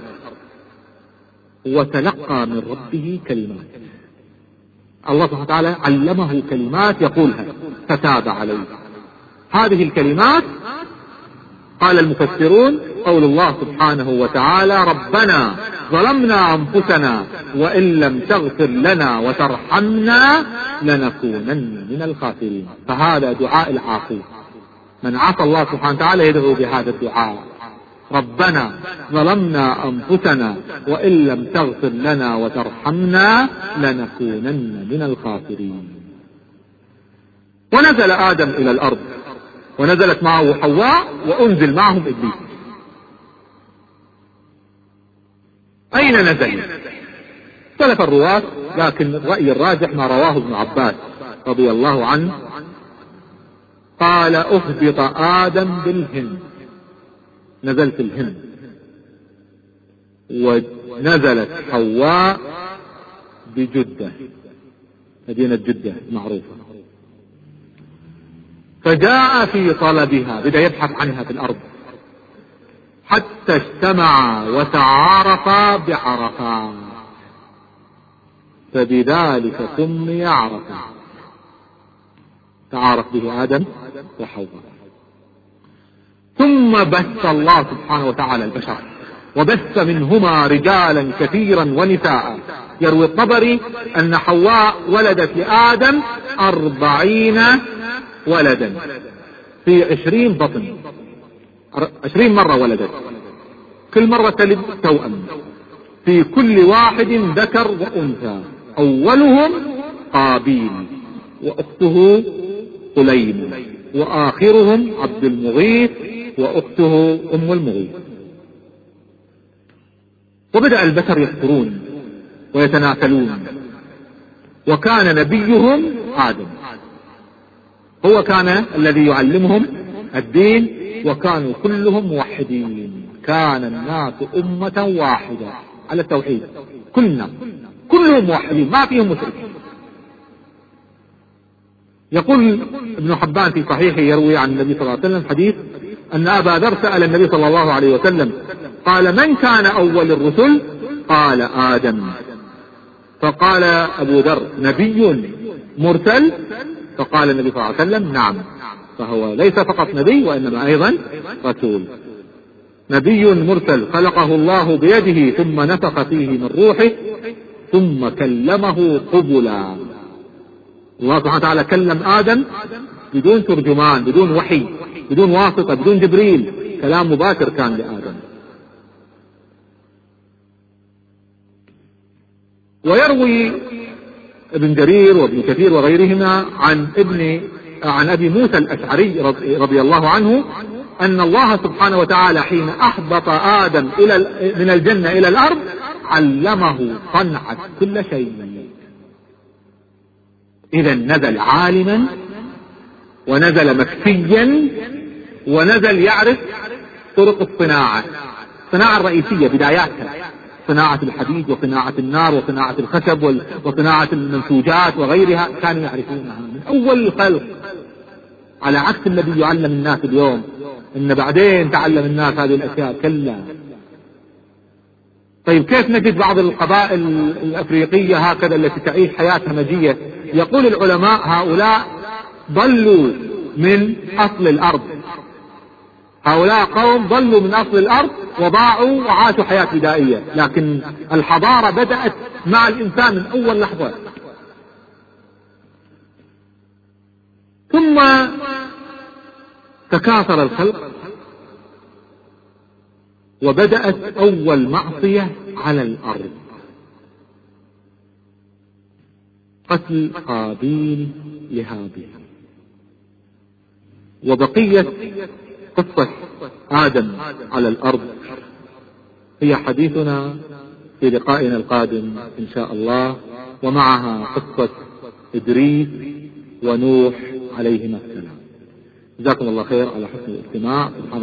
وتلقى من ربه كلمات. الله سبحانه وتعالى علمه كلمات يقولها فتاب عليه. هذه الكلمات قال المفسرون قول الله سبحانه وتعالى ربنا ظلمنا أنفسنا وإن لم تغفر لنا وترحمنا لنكونن من الخاسرين. فهذا دعاء العاصي، من عصى الله سبحانه وتعالى يدعو بهذا الدعاء: ربنا ظلمنا أنفسنا وإن لم تغفر لنا وترحمنا لنكونن من الخاسرين. ونزل آدم إلى الأرض ونزلت معه حواء وأنزل معهم إبليس. أين نزل؟ اختلف الرواة، لكن الرأي الراجح ما رواه ابن عباس رضي الله عنه قال أهبط آدم بالهند، نزلت الهند، ونزلت حواء بجدة، مدينة جدة معروفة، فجاء في طلبها، بدأ يبحث عنها في الأرض حتى اجتمعا وتعارفا بعرفات، فبذلك سمي عرفا، تعارف به آدم وحواء. ثم بث الله سبحانه وتعالى البشر، وبث منهما رجالا كثيرا ونساء. يروي الطبري أن حواء ولدت لآدم أربعين ولدا في عشرين بطن، عشرين مرة ولدت، كل مرة تلد توأم، في كل واحد ذكر وأنثى، أولهم قابيل وأخته قليم، وآخرهم عبد المغيث وأخته أم المغيث. وبدأ البشر يكثرون ويتناسلون، وكان نبيهم آدم، هو كان الذي يعلمهم الدين، وكانوا كلهم موحدين، كان الناس أمة واحدة على التوحيد، كلنا كلهم موحدين ما فيهم مشركين. يقول ابن حبان في صحيحه يروي عن النبي صلى الله عليه وسلم حديث أن أبا ذر سأل النبي صلى الله عليه وسلم قال من كان أول الرسل؟ قال آدم. فقال أبو ذر نبي مرسل؟ فقال النبي صلى الله عليه وسلم نعم، فهو ليس فقط نبي وإنما أيضا رسول. نبي مرسل خلقه الله بيده ثم نفخ فيه من روحه ثم كلمه قبلا. الله سبحانه وتعالى كلم آدم بدون ترجمان، بدون وحي، بدون واسطة، بدون جبريل، كلام مباشر كان لآدم. ويروي ابن جرير وابن كثير وغيرهما عن ابن عن أبي موسى الأشعري رضي الله عنه أن الله سبحانه وتعالى حين أحبط آدم إلى من الجنة إلى الأرض علمه صنعة كل شيء. إذا نزل عالما ونزل مكفيا ونزل يعرف طرق الصناعة، الصناعة الرئيسية بداياتها، صناعة الحديد وصناعة النار وصناعة الخشب وصناعة المنسوجات وغيرها، كانوا يعرفونها من أول الخلق، على عكس الذي يعلم الناس اليوم، إن بعدين تعلم الناس هذه الأشياء، كلا. طيب كيف نجد بعض القبائل الأفريقية هكذا التي تعيش حياة همجية؟ يقول العلماء هؤلاء ضلوا من أصل الأرض، هؤلاء قوم ضلوا من أصل الأرض وضاعوا وعاشوا حياة بدائية، لكن الحضارة بدأت مع الإنسان من أول لحظة. ثم تكاثر الخلق وبدأت أول معصية على الأرض، قتل قابيل لهابيل. وبقية قصة آدم على الأرض هي حديثنا في لقائنا القادم إن شاء الله، ومعها قصة إدريس ونوح عليهما السلام. جزاكم الله خير على حسن الاستماع. سبحان